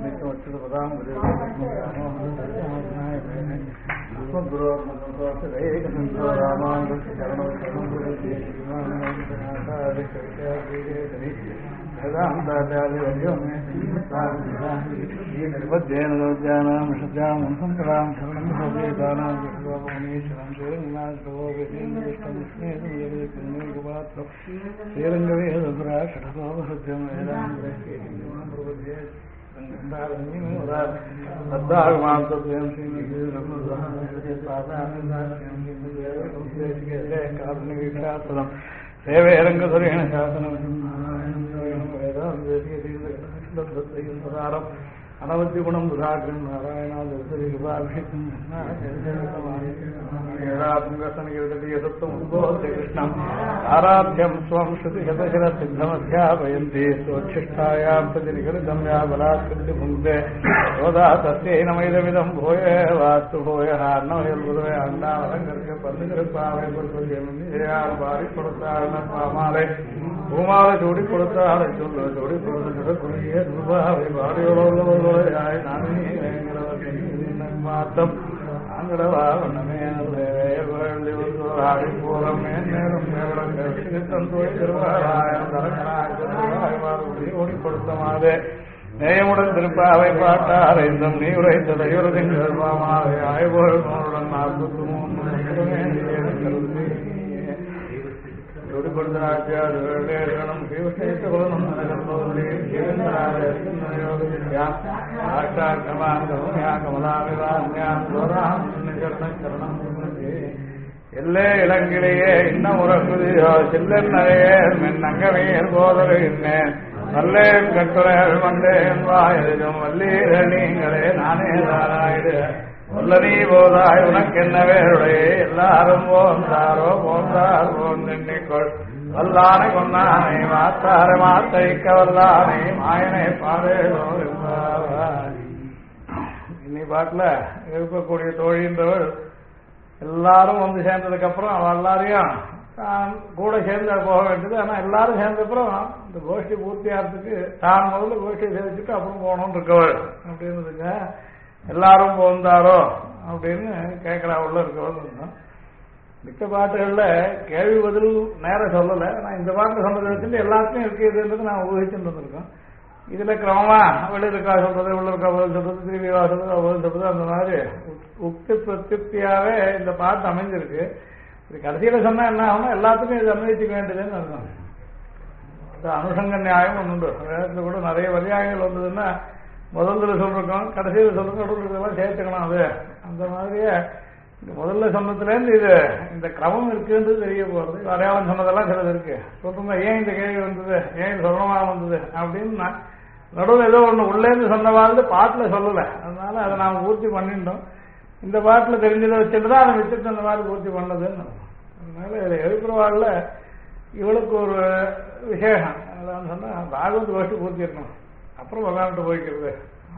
சேவையரங்கசுரேன சாசனம் அனவத்தி குணம் புதாகிரம் நாராயணாபிஷேகம் கிருஷ்ணம் ஆராத்தியம் ஸ்வம் ஸ்ருதி சதசிர சித்தமத்தியாபயந்தி சோச்சிஷ்டாயாம் பிரதிநிகரிதம் யா பலாத்கிருதி புங்கே சோதா தஸ்யை நமைதமிதம் போய வாஸ்து போய அன்னவயல் புதுவை அண்டாவலங்கருக்கு பந்துகிருப்பாவை பொறுப்பதியார் பாரி கொடுத்தாள் பாமாலை பூமாலை சூடி கொடுத்தாளை சொல்ல சூடி கொடுத்துடைய துர்பாவை பாடியோடாய் நாட்டம் ஆங்கடவா வண்ணமே பூரம் மேலும் ஓடி கொடுத்தமாதே நேயமுடன் திருப்பாவை பாட்டார் இந்த நீ உரைத்த தைவரதிங்கள் பாமாவை ஆய்வுடன் 43 கொடுத்தாச்சாரம் எல்லே இளங்கிலேயே இன்னும் உறக்குதியோ சில்லறையே நங்கமையர் போதருகின்றேன் நல்லேன் கட்டுரைகள் வந்தேன் வாயும் வல்லீர்கள் நீங்களே நானே தாராயிடு சொல்ல நீ போதாய் உனக்கு என்ன வேறுடைய எல்லாரும் போந்தாரோ போந்தார் போந்தெண்ணிக்கொள் வல்லானை கொன்னானை மாத்தார மாத்தைக்க வல்லானை மாயனை பாடேலோ இன்னி பாட்டுல இருக்கக்கூடிய தோழின்றவள் எல்லாரும் வந்து சேர்ந்ததுக்கு அப்புறம் அவ எல்லாரையும் தான் கூட சேர்ந்து போக வேண்டியது. ஆனா எல்லாரும் சேர்ந்தப்புறம் இந்த கோஷ்டி பூர்த்தி ஆகிறதுக்கு தான் முதல்ல கோஷ்டியை சேர்த்துட்டு அப்புறம் போகணும்னு இருக்கவள் அப்படின்றதுங்க எல்லாரும் போந்தாரோ அப்படின்னு கேட்கிறா உள்ள இருக்கவள். மிக்க பாட்டுகள்ல கேள்வி பதில் நேரம் சொல்லலை. ஆனா இந்த பாட்டு சொன்னதை வச்சுட்டு எல்லாத்துக்கும் இருக்கிறதுன்றது நான் ஊகிச்சுட்டு வந்திருக்கோம். இதுல கிரமமா வெளியிருக்கா சொல்றது உள்ள இருக்கா பதில் சொல்றது திரும்பிவா சொல்றது பதில் சொல்றது அந்த மாதிரி உக்தி பிரத்யுக்தியாவே இந்த பாட்டு அமைஞ்சிருக்கு. இது கடைசியில சொன்னா என்ன ஆகும்னா எல்லாத்துக்கும் இது அன்வயிச்சுக்க வேண்டியதுன்னு அர்த்தம். அனுஷங்க நியாயம் ஒன்று உண்டு. வேதத்துல கூட நிறைய வரியாயங்கள் வந்ததுன்னா முதல்ல சொல்லிருக்கோம், கடைசியில் சொல்லிருக்கோம், நடுவில் சேர்த்துக்கணும். அது அந்த மாதிரியே முதல்ல சொன்னதுலேருந்து இது இந்த கிரமம் இருக்குன்றது தெரிய போகிறது. அடையாளம் சொன்னதெல்லாம் சிலது இருக்கு. சொல்லுங்க ஏன் இந்த கேள்வி வந்தது, ஏன் இது சொல்லமாக வந்தது அப்படின்னு நடுவில் ஏதோ ஒன்று உள்ளேருந்து சொன்னவாழ்ந்து பாட்டில் சொல்லலை. அதனால அதை நாம் பூர்த்தி பண்ணிட்டோம். இந்த பாட்டில் தெரிஞ்சதை வச்சுட்டு தான் அதை வச்சுட்டு அந்த மாதிரி பூர்த்தி பண்ணதுன்னு. அதனால இதில் எழுப்புறவாழ்ல இவளுக்கு ஒரு விசேஷம் அதான் சொன்னால் பாகவத் கோஷ்டி பூர்த்தி இருக்கணும். அப்புறம் விளையாண்டு போய்க்கிறது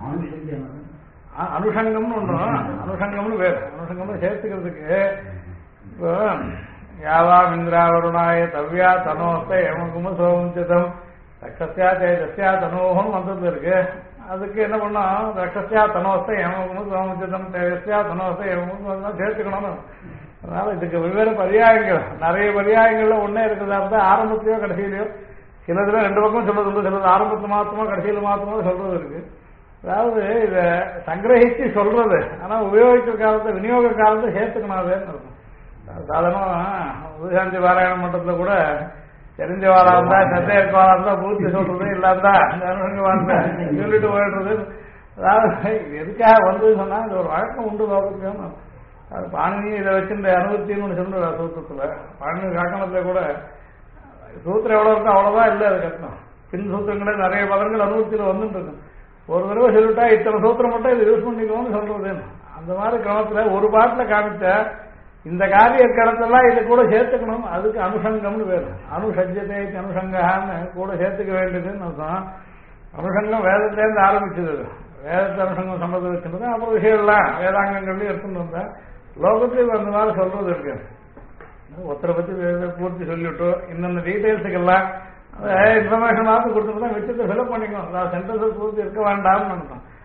அனுஷங்கம்னு ஒன்று. அனுஷங்கம்னு பேர். அனுஷங்கம்னு சேர்த்துக்கிறதுக்கு இப்போ யாவா இந்திரா வருணாய தவ்யா தனோஸ்த எமகும சோமுச்சிதம் ரக்ஷஸ்யா தேஜஸ்யா தனோகம் வந்தது இருக்கு. அதுக்கு என்ன பண்ணோம், ரக்ஷஸ்யா தனோஸ்த எமகும சோமுச்சிதம் தேஜஸ்யா தனோஸ்த எமகும சேர்த்துக்கணும். அதனால இதுக்கு வெவ்வேறு பரியாயங்கள், நிறைய பரியாயங்கள்ல ஒன்னே இருக்கிறதா இருந்தால் ஆரம்பத்திலையோ கடைசியிலையோ சிலதுல ரெண்டு பக்கம் சொல்றது உண்டு, சிலது ஆரம்பத்தில் மாத்திரமோ கடைசியில் மாத்திரமோ சொல்றது இருக்கு. அதாவது இதை சங்கிரகிச்சு சொல்றது, ஆனா உபயோகிக்கிற காலத்தை விநியோக காலத்தை சேர்த்துக்கணும். அதுன்னு இருக்கும். சாதாரணமா உதயசாந்தி பாராயண மன்றத்துல கூட தெரிஞ்ச வாரா இருந்தா சந்தேக வாரா இருந்தா பூர்த்தி சொல்றது இல்லாந்தா வார்த்தை சொல்லிட்டு போயிடுறது. அதாவது எதுக்காக வந்தது சொன்னா இது ஒரு வழக்கம் உண்டு லோகத்துக்கு. அது பாணினி இதை வச்சு இந்த அனுபவத்தின்னு ஒன்று சொல்ற சூத்திரத்துல பாணினி காக்கணத்துல கூட சூத்திரம் எவ்வளவு இருக்கோ அவ்வளவுதான் இல்லை. அது கட்டணும். பின் சூத்திரங்களே நிறைய பதங்கள் அனுபவத்தில் வந்துட்டு இருக்கும். ஒரு தடவை சொல்லிட்டா இத்தனை சூத்திரம் மட்டும் இது யூஸ் பண்ணிக்கணும்னு சொல்றது. அந்த மாதிரி கிரமத்துல ஒரு பாட்டில் காமிச்ச இந்த காரிய கடத்தெல்லாம் இதை கூட சேர்த்துக்கணும். அதுக்கு அனுஷங்கம்னு பேரு. அனுஷஜ்யத்தை அனுஷங்கான்னு கூட சேர்த்துக்க வேண்டியதுன்னு அர்த்தம். அனுஷங்கம் வேதத்திலேருந்து ஆரம்பிச்சது. வேதத்தை அனுஷங்கம் சம்மந்தம் வச்சுருந்தா அப்புறம் விஷயம்லாம் வேதாங்கங்கள்லையும் எடுத்துட்டு வந்தேன். லோகத்திலையும் அந்த மாதிரி சொல்றது இருக்கு. ஒருத்தரை பத்தி பூர்த்தி சொல்லிவிட்டு இன்னொன்று டீட்டெயில்ஸுக்கெல்லாம் இன்ஃபர்மேஷன் கொடுத்துட்டு தான் வச்சுட்டு ஃபில்அப் பண்ணிக்கணும். சென்டென்ஸை பூர்த்தி இருக்க வேண்டாம்னு நினைப்போம்.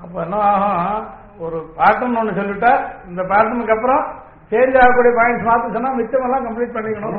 அப்ப என்ன ஆகும், ஒரு பேட்டர்ன் ஒண்ணு சொல்லிட்டா இந்த பேட்டர்னுக்கு அப்புறம் சேஞ்ச் ஆகக்கூடிய பாயிண்ட்ஸ் மாத்தி சொன்னா மிச்சம் எல்லாம் கம்ப்ளீட் பண்ணிக்கணும்.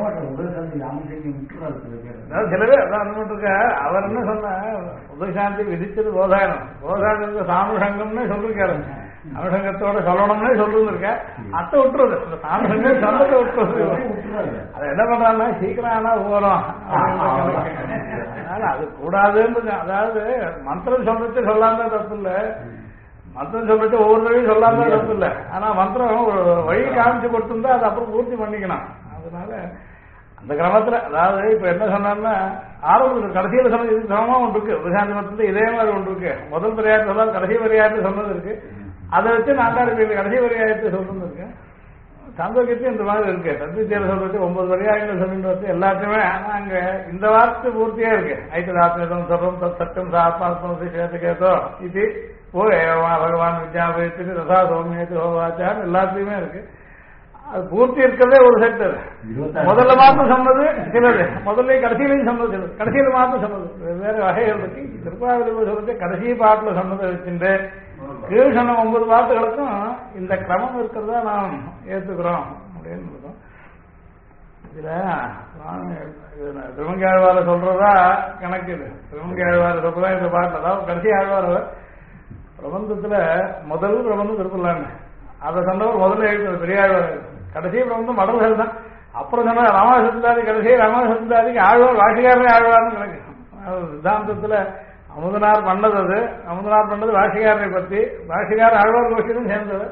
அதாவது சில பேர் அதான் இருக்க அவர் என்ன சொன்ன உதயசாந்தி விதிச்சது போதாயனம், போதாயனத்துக்கு சானுஷங்கம்னு சொல்லிருக்காரு, அனுஷங்கத்தோட சொல்லணும்னு சொல்லிருக்க, அத்தை விட்டுறது இந்த சானுஷங்கம் சொன்னதை விட்டுறது. அதை என்ன பண்றாங்கன்னா சீக்கிரம் ஆனா போறோம் அதனால அது கூடாதுன்னு. அதாவது மந்திரம் சொல்றது சொல்லாம தப்பு இல்லை, மந்திரம் சொல்றது ஒவ்வொரு வழியும் சொல்லாம தப்பு இல்லை, ஆனா மந்திரம் ஒரு வழி காமிச்சு கொடுத்துருந்தா அதை அப்புறம் பூர்த்தி பண்ணிக்கணும். அதனால அந்த கிரமத்துல அதாவது இப்ப என்ன சொன்னான்னா ஆரம்பத்தில் கடைசியில சொன்னது இது கிரமமா ஒன்று இருக்கு, உபசாந்தி மத்தில இதே மாதிரி ஒன்று இருக்கு. முதல் பரியாயத்தை சொல்லாது கடைசி பரியாயத்தை சொன்னது இருக்கு, அதை வச்சு நான்காறு கடைசி பரியாயத்தை சொல்றது இருக்கு. சாந்தோக்கியத்தையும் இந்த மாதிரி இருக்கு, சத்வித்தியில சொல்றது 9 பரியாயங்கள் சொல்லிட்டு எல்லாத்தையுமே. ஆனா அங்க இந்த வார்த்தை பூர்த்தியா இருக்கு, ஐத்ததாத்மேதம் சொல்றோம் தத் சட்டம் ஆத்மாத்ம கேதோ இது ஓ ஏவா பகவான் வித்யாபயத்துக்கு ரசா சௌமியத்து ஹோவாச்சான்னு எல்லாத்துலயுமே இருக்கு. அது பூர்த்தி இருக்கிறதே ஒரு செட். முதல்ல மாத்திரம் சொன்னது சிலது, முதல்ல கடைசியிலையும் சொன்னது சிலது, கடைசியில மாத்திரம் சொன்னது வெவ்வேறு வகைகள் இருக்கு. திருப்பாவளி சொல்றது கடைசி பாட்டுல சொன்னதை வச்சுட்டு கீழ் சொன்ன 9 பாட்டுகளுக்கும் இந்த கிரமம் இருக்கிறதா நாம் ஏத்துக்கிறோம் அப்படின்னு இருக்கோம். இதுல திருமங்கை ஆழ்வார சொல்றதா கணக்கு, இது திருமங்கை ஆழ்வார சொல்றதா இந்த பாட்டு. அதாவது கடைசி ஆழ்வார பிரபந்தத்துல முதல் பிரபந்தம் திருப்பலான்னு அதை சொன்னவர் முதல்ல எழுத்து பெரியாழ்வார், கடைசி பிரபந்தம் மடல்கள் தான். அப்புறம் சொன்ன ராமாசந்தாதி கடைசி ராமாசந்தாதிக்கு ஆழ்வார் வாசிகாரனே ஆழ்வார்னு கணக்கு. சித்தாந்தத்துல அமுதனார் பண்ணது, அது அமுதனார் பண்ணது வாசிகாரனை பத்தி, வாசிகார ஆழ்வார் கோஷிலும் சேர்ந்தது.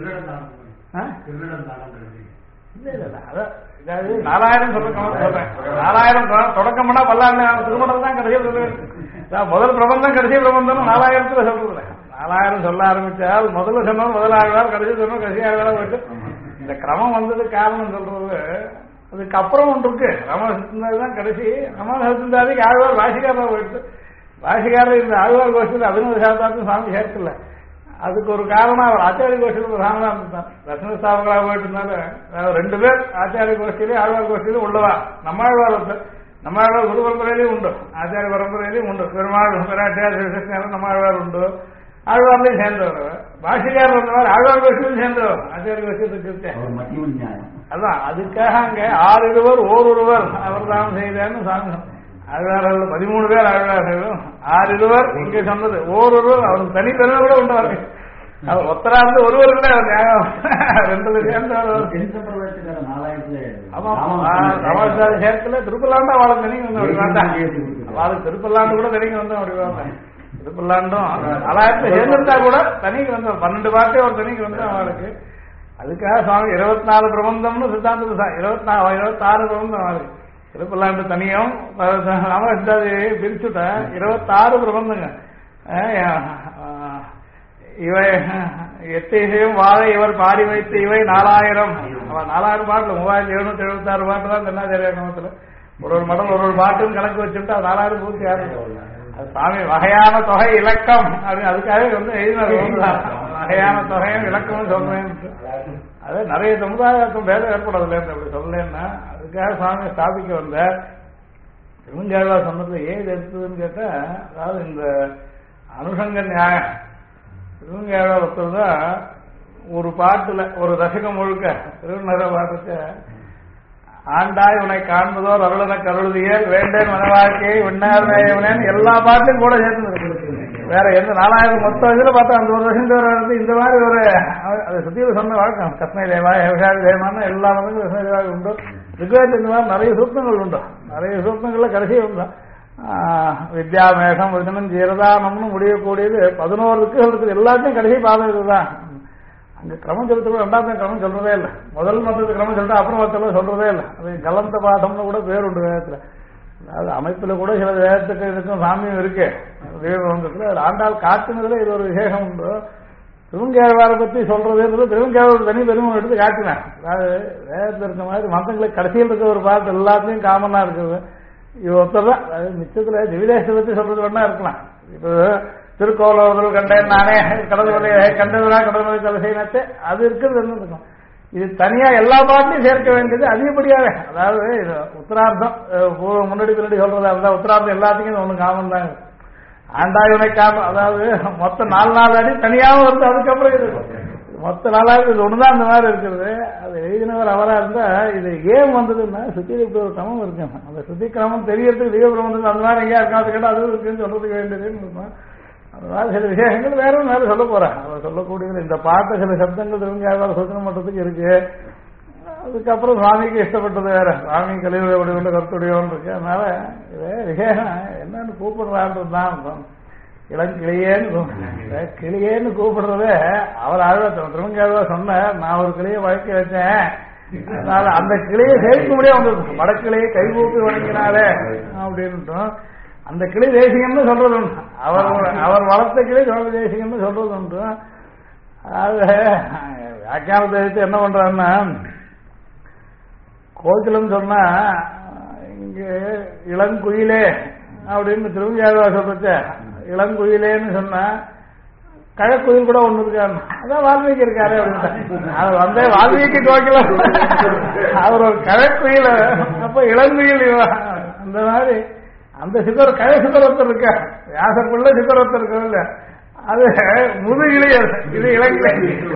அதாவது 4000 சொல்றேன், 4000 தொடக்கம் பண்ணா பல்லாண்டு திருமணம் தான் கடைசியில் சொல்லுவேன். முதல் பிரபந்தம் கடைசி பிரபந்தம் 4000 சொல்றது. 4000 சொல்ல ஆரம்பிச்சால் முதல்ல சொன்னோம் முதல் ஆழ்வார், கடைசி சொன்னோம் கடைசி ஆழ்வார் போயிட்டு இந்த கிரமம் வந்தது காரணம் சொல்றது. அதுக்கு அப்புறம் ஒன்று இருக்கு, ரமண தான் கடைசி. ரமண சத்துந்தாதிக்கு ஆழ்வார் வாசிகாரா போயிட்டு, வாசிகாரர் இந்த ஆழ்வார் கோஷத்தில் அபிநவ சாஸ்திரத்தையும் சாமி சேர்க்கல. அதுக்கு ஒரு காரணம் அவர் ஆச்சாரிய கோஷ்டியில் பிரதானமா இருந்தான், ரத்ன ஸ்தாபகராக போயிட்டு இருந்தாரு. 2 பேர் ஆச்சாரிய கோஷ்டியிலே ஆழ்வார் கோஷ்டியிலும் உள்ளவா. நம்மாழ்வார் நம்மாழ்வார் குரு பரம்பரையிலையும் உண்டு, ஆச்சாரிய பரம்பரையிலையும் உண்டு. பெருமாள் பெராட்டியார் நம்மாழ்வார் உண்டு, ஆழ்வார்லையும் சேர்ந்தவர். பாஷிகார் வந்தவர் ஆழ்வார் கோஷ்டியிலும் சேர்ந்தவர், ஆச்சாரிய கோஷ்டியத்துக்கு. அதான் அதுக்காக அங்க 6 இருவர் ஓரொருவர் அவர் தான் செய்தார்னு சாமி. ஆழ்வார்கள் 13 பேர் ஆழ்வார்களும் 6 இருவர் இங்க சொன்னது ஓரொருவர். அவருக்கு தனி பெருமை கூட உண்டு. அவர் ஒத்தரா இருந்து ஒருவர் இல்லை, அவர் ஞாபகம் 2 சேர்ந்தவர். சேர்க்கல திருப்பல்லாண்டு அவளுக்கு தனிக்கு வந்து அப்படி வேண்டாம், அவளுக்கு திருப்பல்லாண்டு கூட தனிக்கு வந்து அப்படி வேண்டாம். திருப்பல்லாண்டும் 4000 சேர்ந்திருந்தா கூட தனிக்கு வந்து 12 பாட்டே ஒரு தனிக்கு வந்து அவளுக்கு. அதுக்காக சுவாமி 24 பிரபந்தம்னு சித்தாந்தம் 26 பிரபந்தம் அவளுக்கு. திருப்பல்லாண்டு தனியும் ராமகிருஷ்ணாதி பிரிச்சுட்ட 26 பிரபந்தங்க. இவை 8 இசையும் வாழை இவர் பாடி வைத்து இவை 4000. 4000 பாட்டுல 3776 பாட்டு தான் தென்னாச்சாரிய கிரமத்துல. ஒரு மடம் ஒரு பாட்டுன்னு கணக்கு வச்சுட்டு அது 4000 பூர்த்தி ஆரம்பிச்சு. அது சாமி வகையான தொகை இலக்கம் அப்படின்னு அதுக்காக வந்து எழுதினார். வகையான தொகையும் இலக்கம்னு சொல்றேன். அது நிறைய சமுதாயத்தும் பேதம் ஏற்படுறதுல அப்படி சொல்லலன்னா அதுக்காக சுவாமி ஸ்தாபிக்க வந்த திருமங்கேழ்வா சொன்னது ஏது எடுத்ததுன்னு கேட்டா, அதாவது இந்த அனுஷங்க நியாயம் திருமங்கேழ்வா ஒருத்தர் ஒரு பாட்டுல ஒரு தசகம் முழுக்க திருநர பாட்டுக்கு ஆண்டாய் உன்னை காண்பதோர் அருளன கருளுதியல் வேண்டேன் மனவாழ்க்கையை விண்ணார்மேயவனேன்னு எல்லா பாட்டிலும் கூட சேர்ந்து வேற எந்த 4000 மொத்தம் இதுல பார்த்தா அந்த ஒரு வருஷம் இந்த மாதிரி ஒரு அதை சுத்தியில சொன்ன வழக்கம். கஸ்மை தேவா விவசாய தேவான்னு எல்லா மதங்களும் கஸ்மை தேவாக உண்டு. ரிக்வேதத்தில் இந்த மாதிரி நிறைய சூக்தங்கள் உண்டு. நிறைய சூக்தங்கள்ல கடைசி உண்டு. வித்யாமேகம் விதனம் ஜீரதானம்னு முடியக்கூடியது 11 ருக்கு இருக்குது. எல்லாத்தையும் கடைசி பாதம் இதுதான். அங்க கிரமம் சொல்றது 2ஆம் கிரமம் சொல்றதே இல்லை. முதல் மதத்துக்கு கிரமம் சொல்லிட்டு அப்புறம் மொத்தம் சொல்றதே இல்லை. அது கலந்த பாடம்னு கூட பேர் உண்டு வேதத்துல. அதாவது அமைப்புல கூட சில வேதத்துக்கு இதுக்கும் சாமியம் இருக்கு. தேவத்துல ஆண்டாள் காட்டுனதுல இது ஒரு விசேஷம் உண்டு. திருவங்கேழ்வாரை பத்தி சொல்றதுன்றது திருவங்கேழ்வாரோட தனி பெருமை எடுத்து காட்டினேன். அதாவது வேதத்துல இருக்க மாதிரி மதங்களுக்கு கடைசியில் இருக்க ஒரு பாட்டு எல்லாத்துலயும் காமனா இருக்குது. இது ஒருத்தர் தான். அதாவது மிச்சத்துல திவிதேசத்தை பத்தி சொல்றது வேணா இருக்கலாம். இப்போ திருக்கோலவர்கள் கண்டேன் நானே கடவுளை கண்டவரா கடவுளை தலை செய்யணத்தை அது இருக்கிறது இருக்கும். இது தனியா எல்லா பாட்டையும் சேர்க்க வேண்டியது அதிகப்படியாவே. அதாவது இது உத்தரார்த்தம் முன்னாடி பின்னாடி சொல்றதா இருந்தா உத்தரார்த்தம் எல்லாத்துக்கும் ஒண்ணு காமன் தான். ஆண்டாயுனை காரணம், அதாவது மொத்தம் 4 அடி தனியாகவும் வந்து அதுக்கப்புறம் இது மொத்த 4 இது ஒண்ணுதான் அந்த மாதிரி இருக்கிறது. அது எழுதினவர் அவரா இருந்தா இது ஏன் வந்ததுன்னா சுத்தி ஒரு கிரமம் இருக்கு. அந்த சுத்தி கிரமம் தெரியறதுக்கு தீவிரம் அந்த மாதிரி எங்கேயா இருக்காது கேட்டா அது இருக்குன்னு சொல்றதுக்கு வேண்டியதுன்னு இருக்கும். அதனால சில விசேஷங்கள் வேற நேரம் சொல்ல போறேன். அவர் சொல்லக்கூடியது இந்த பாட்டு சில சப்தங்கள் திரும்ப சுத்தம் மட்டத்துக்கு இருக்கு. அதுக்கப்புறம் சுவாமிக்கு இஷ்டப்பட்டது வேற, சுவாமி கலியுடைய கருத்துடையோன்னு இருக்கு. அதனால இது விசேஷம் என்னன்னு கூப்பிடுறாருதான் இளங்கிளியேன்னு கிளியேன்னு கூப்பிடுறத அவர் திருமங்காழ்வா சொன்ன நான் ஒரு கிளியை வழக்கி வச்சேன். அதனால அந்த கிளியை சேர்க்க முடியாது வந்தது. வடக்கிளியை கைகூப்பி வணங்கினாலே அப்படின்ட்டும் அந்த கிளி தேசிகம்னு சொல்றது உண்டு. அவர் வளர்த்த கிளி சுவாமி தேசிகம்னு சொல்றது உண்டு. அது வியாக்கியானத்தை எடுத்து என்ன பண்றாருன்னா கோகிலம் சொன்னா இங்க இளங்குயிலே அப்படின்னு திருமங்காழ்வா சொல்றச்ச இளங்குயிலேன்னு சொன்னா கழக்குயில் கூட ஒண்ணு இருக்காரு. அதான் வால்மீகி இருக்காரு அப்படின்னு அவர் வந்த வால்மீகி கோகிலம் அவர் ஒரு கழக்குயில். அப்ப இளங்குயில் அந்த மாதிரி அந்த சித்தர் கழ சித்தரத்தர் இருக்க வியாசக்குள்ள சித்தரத்தர் இருக்க அது முதுகிலே இது இளங்கிலே.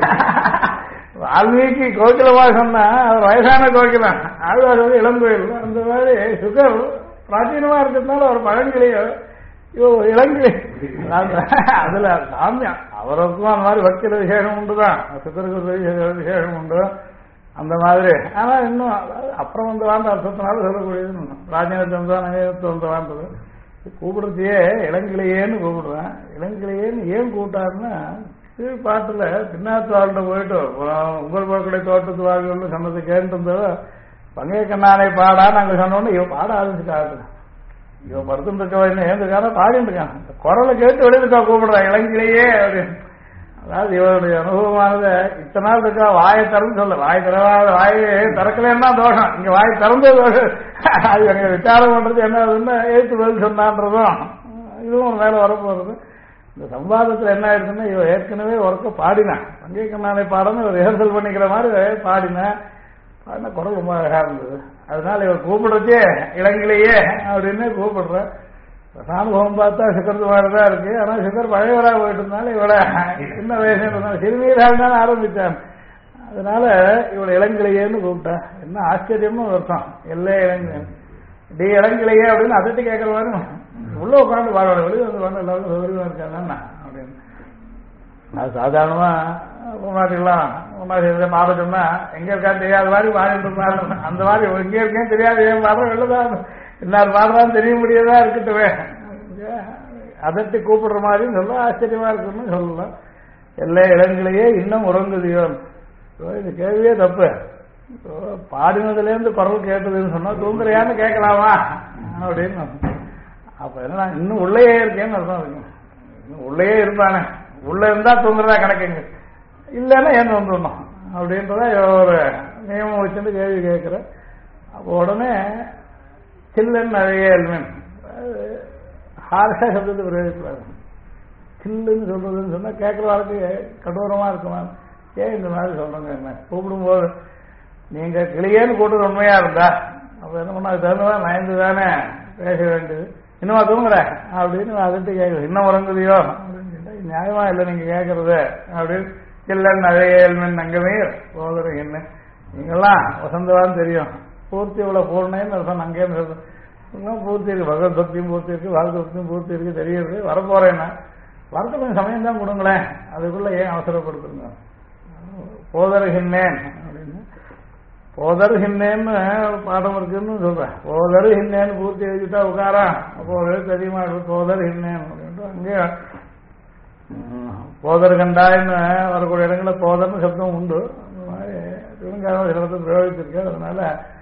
வால்மீகி கோகிலமா சொன்னா அவர் வயசான கோகிலம், ஆழ்வார் வந்து இளங்கோயில். அந்த மாதிரி சுகர் பிராச்சீனமா இருக்கிறதுனால அவர் பழங்கிலேயோ இளங்கிலே. அதுல சாமியம் அவருக்கும் அந்த மாதிரி பக்தியில விசேஷம் உண்டுதான், சுகருக்கு விசேஷம் உண்டு அந்த மாதிரி. ஆனா இன்னும் அப்புறம் வந்து வாழ்ந்த அர்த்தத்தினால சொல்லக்கூடியது ராஜ்யத்துவம் தான் நகரத்துவம் வாழ்ந்தது. கூப்பிடுறதையே இளங்கிலேயேன்னு கூப்பிடுவேன். இளங்கிலேயேன்னு ஏன் கூப்பிட்டாருன்னா கீழ் பாட்டுல பின்னாத்து வாழ்ந்த போயிட்டு உங்கள் போக்குடைய தோட்டத்து வாழ்க்கை சொன்னது கேட்டு பங்கைய கண்ணானை பாடா நாங்க சொன்னோன்னு இவன் பாட ஆரம்பிச்சுட்டாரு. இவன் படுத்துட்டு இருக்க ஏந்துக்கான பாடிட்டு இருக்கான். குரலை கேட்டு வெளியிருக்கா கூப்பிடுறான் இளங்கிலேயே அப்படின்னு. அதாவது இவருடைய அனுபவமானது இத்தனை நாள் இருக்கா வாயை திறந்து சொல்ல வாய் திறவாத வாயை திறக்கலன்னா தோஷம். இங்க வாய் திறந்தே தோஷம். அது எங்க விசாரம் பண்றது என்ன ஆகுதுன்னா எழுத்து பதில் சொன்னான்றதும் இதுவும் ஒரு வேலை வரப்போறது. இந்த சம்பாதத்துல என்ன ஆயிடுச்சுன்னா இவ ஏற்கனவே ஒர்க்க பாடினேன் பங்கை கண்ணானை பாடணும் ரிஹர்சல் பண்ணிக்கிற மாதிரி பாடினேன். பாடினா குரல் ரொம்ப அழகா இருந்தது. அதனால இவர் கூப்பிடுறதே இளங்கிலேயே அப்படின்னு கூப்பிடுறேன். அனுபவம் பார்த்தா சிக்கரத்து மாதிரிதான் இருக்கு. ஆனா சிக்கர் பழையவராக போயிட்டு இருந்தாலும் இவளை சின்ன வயசுல சிறுநீராக இருந்தாலும் ஆரம்பிச்சான். அதனால இவளை இளங்கிலேயேன்னு கூப்பிட்டேன். என்ன ஆச்சரியமும் வருஷம் எல்லே இளங்கிலேன் டி இளங்கிலேயே அப்படின்னு அதட்டி கேட்கற மாதிரி உள்ள உட்காந்து பாடுவாங்க. வெளியே வந்து பாடு எல்லாருக்கும் சௌகரியமா இருக்காங்க அப்படின்னு. அது சாதாரணமா முன்னாடிலாம் முன்னாடி பாட சொன்னா எங்க இருக்கான்னு தெரியாத மாதிரி பாடிட்டு இருந்தாரு. அந்த மாதிரி எங்க இருக்கேன்னு தெரியாது ஏன் பாடுற வெளிலதான் எல்லாரும் பாடுறான்னு தெரிய முடியாதா இருக்கட்டுவே அதட்டி கூப்பிடுற மாதிரி சொல்ல ஆச்சரியமா இருக்குன்னு சொல்லலாம். எல்லா இடங்களையே இன்னும் உறங்குதியோ இது கேள்வியே தப்பு. பாடினதுல இருந்து குரல் கேட்டதுன்னு சொன்னா தூங்குறையான்னு கேட்கலாமா அப்படின்னு. அப்ப என்ன இன்னும் உள்ளேயே இருக்கேன்னு அர்த்தம் இருக்கும். இன்னும் உள்ளேயே இருந்தானே உள்ள இருந்தா தூங்குறதா கணக்குங்க இல்லைன்னா ஏன் வந்துடணும் அப்படின்றத ஒரு நியமம் வச்சுட்டு கேள்வி கேட்கிறேன். அப்போ உடனே சில்லன் நிறைய ஹார்ஷா சப்தத்தை பிரயோகிக்கிறாங்க. சில்லுன்னு சொல்றதுன்னு சொன்னா கேட்கிற வாழ்க்கை கடூரமா இருக்குமா ஏன் இந்த மாதிரி சொல்றாங்க. என்ன கூப்பிடும்போது நீங்க கிளியேன்னு கூப்பிட்டு உண்மையா இருந்தா அப்ப என்ன பண்ணா அது தகுந்ததான் நயந்து தானே பேச வேண்டியது. இன்னுமா தூங்குற அப்படின்னு அதுட்டு கேட்குது. இன்னும் உறங்குதியோ அப்படின்னு கேட்டா நியாயமா இல்லை நீங்க கேட்கறது அப்படின்னு. சில்லன் நிறைய அங்கமே போகிற என்ன நீங்கெல்லாம் வசந்தவான்னு தெரியும் பூர்த்தி இவ்வளவு பூர்ணேன்னு அர்த்தம் அங்கேன்னு சொல்றோம். பூர்த்தி இருக்கு பகவத் பக்தியும் பூர்த்தி இருக்கு வாழ்க்கை பக்தியும் பூர்த்தி இருக்கு தெரியுது. வரப்போறேன்னா வரத்து கொஞ்சம் சமயம் தான் கொடுங்களேன் அதுக்குள்ள ஏன் அவசரப்படுத்துங்க. போதருகின்றேன் அப்படின்னு போதருகின்றேன்னு பாடம் இருக்குன்னு சொல்றேன். போதருகின்றேன்னு பூர்த்தி எழுதிட்டா உட்காரா அப்போ ஒரு எழுத்து அதிகமா இருக்கு போதருகின்றேன் அப்படின்ட்டு அங்கே போதர் கண்டாயின்னு வரக்கூடிய இடங்களில் போதர்னு சப்தம் உண்டு. அந்த மாதிரி திருவங்காரம் சிலத்தை பிரயோகிச்சிருக்கு. அதனால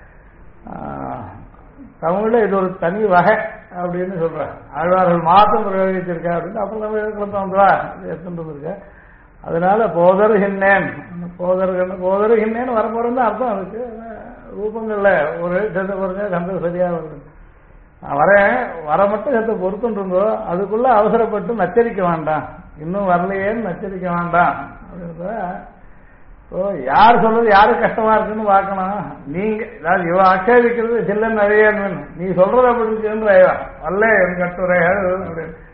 தமிழ்ல இது ஒரு தனி வகை அப்படின்னு சொல்றேன். ஆழ்வார்கள் மாத்தம் பிரயோகிச்சிருக்கா அப்படின்னு அப்புறம் தமிழ் வந்துவா எடுத்துட்டு இருக்க. அதனால போதருகின்றேன் போதருகின்றேன்னு வரப்போறேன்னு அர்த்தம் இருக்கு. ரூபங்கள்ல ஒரு சேர்த்த பாருங்க கந்த சரியா வருது. நான் வரேன் வர மட்டும் சேர்த்த பொறுத்துட்டு இருந்தோ அதுக்குள்ள அவசரப்பட்டு நச்சரிக்க வேண்டாம் இன்னும் வரலையேன்னு நச்சரிக்க வேண்டாம் அப்படின்றத யார் சொல்றது யாருக்கு கஷ்டமா இருக்குன்னு பார்க்கணும். நீங்க இவ ஆட்சேபிக்கிறது சில்ல நிறைய நீ சொல்றது அப்படி இருக்குன்னு வரல என் கட்டுரைகள் அப்படின்னு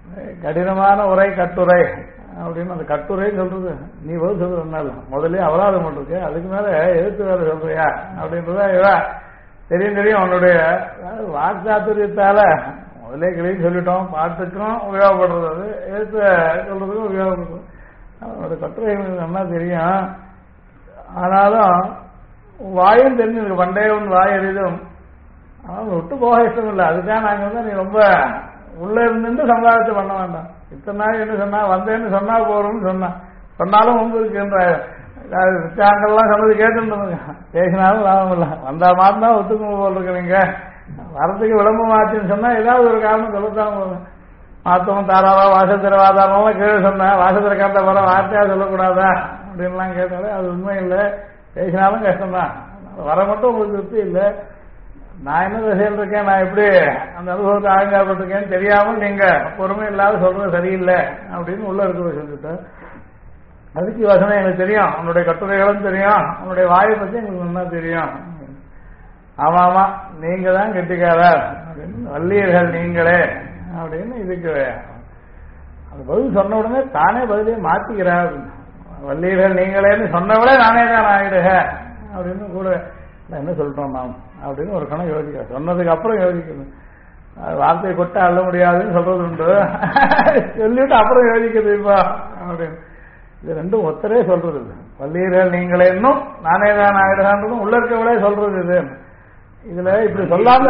கடினமான உரை கட்டுரை அப்படின்னு அந்த கட்டுரை சொல்றது நீ பதில் சொல்றதுனால முதல்ல அபராதம் பண்ணிருக்கு, அதுக்கு மேல எழுத்து வேலை சொல்றியா அப்படின்றதா இவா தெரியும் உன்னுடைய வாக்சாத்துரியத்தால முதலே கிளீன் சொல்லிட்டோம், பாட்டுக்கும் உபயோகப்படுறது, அது எழுத்து சொல்றதுக்கும் உபயோகப்படுறது. அவனோட கட்டுரை நல்லா தெரியும். ஆனாலும் வாயும் தெரிஞ்சிருக்கு, பண்டைய ஒன்று வாய் எரிதும். ஆனால் விட்டு போக இஷ்டம் இல்லை. அதுக்காக நாங்கள் வந்து நீ ரொம்ப உள்ள இருந்து சம்பாதிச்சு பண்ண வேண்டாம். இத்தனை நாள் என்ன சொன்னா வந்தேன்னு சொன்னா போறோம்னு சொன்னாலும் முன்பு இருக்குன்ற வித்தியாங்கள்லாம் சொன்னது கேட்டுருந்தோங்க. பேசினாலும் லாபம் இல்லை, வந்தா மாத்திரம் தான் ஒத்துக்கும் போல் இருக்கு. நீங்க வரத்துக்கு விளம்பரம் ஆச்சுன்னு சொன்னா ஏதாவது ஒரு காரணம் சொல்லத்தான் போதும். மாத்தமும் தாராவா வாசத்திர வாதாரம்லாம் கீழே சொன்னேன், வாசத்திர காட்ட வர வார்த்தையா சொல்லக்கூடாதா அப்படின்லாம் கேட்டாலே அது உண்மை இல்லை. பேசினாலும் கஷ்டம்தான். வர மட்டும் உங்களுக்கு திருப்தி இல்லை. நான் என்ன திசையில் இருக்கேன், நான் எப்படி அந்த அனுபவத்தை ஆழ்ந்தாப்பட்டிருக்கேன்னு தெரியாமல் நீங்க பொறுமை இல்லாத சொல்றது சரியில்லை அப்படின்னு உள்ள இருக்கிறத சொல்லிட்டு அதுக்கு வசனம் எனக்கு தெரியும், உன்னுடைய கட்டுரைகளும் தெரியும், உன்னுடைய வாயை பத்தி எங்களுக்கு நல்லா தெரியும். ஆமா ஆமா நீங்க தான் கெட்டிக்காரர் அப்படின்னு வள்ளியர்கள் நீங்களே அப்படின்னு இதுக்கு அது பதில் சொன்ன உடனே தானே பதிலே மாத்திக்கிறார். வள்ளியர்கள் நீங்களேன்னு சொன்னவிட நானே தான் ஆயிடுக அப்படின்னு கூட என்ன சொல்லிட்டோம் நாம் அப்படின்னு ஒரு கணம் யோசிக்க, சொன்னதுக்கு அப்புறம் யோசிக்கணும். வார்த்தையை கொட்ட அள்ள முடியாதுன்னு சொல்றது உண்டு, சொல்லிட்டு அப்புறம் யோசிக்கிறது இப்போ அப்படின்னு. இது ரெண்டும் ஒத்தரே சொல்றது. வள்ளியர்கள் நீங்களே இன்னும் நானே தான் ஆயிடுகான்றதும் உள்ள இருக்கவளே சொல்றது. இது இதுல இப்படி சொல்லாம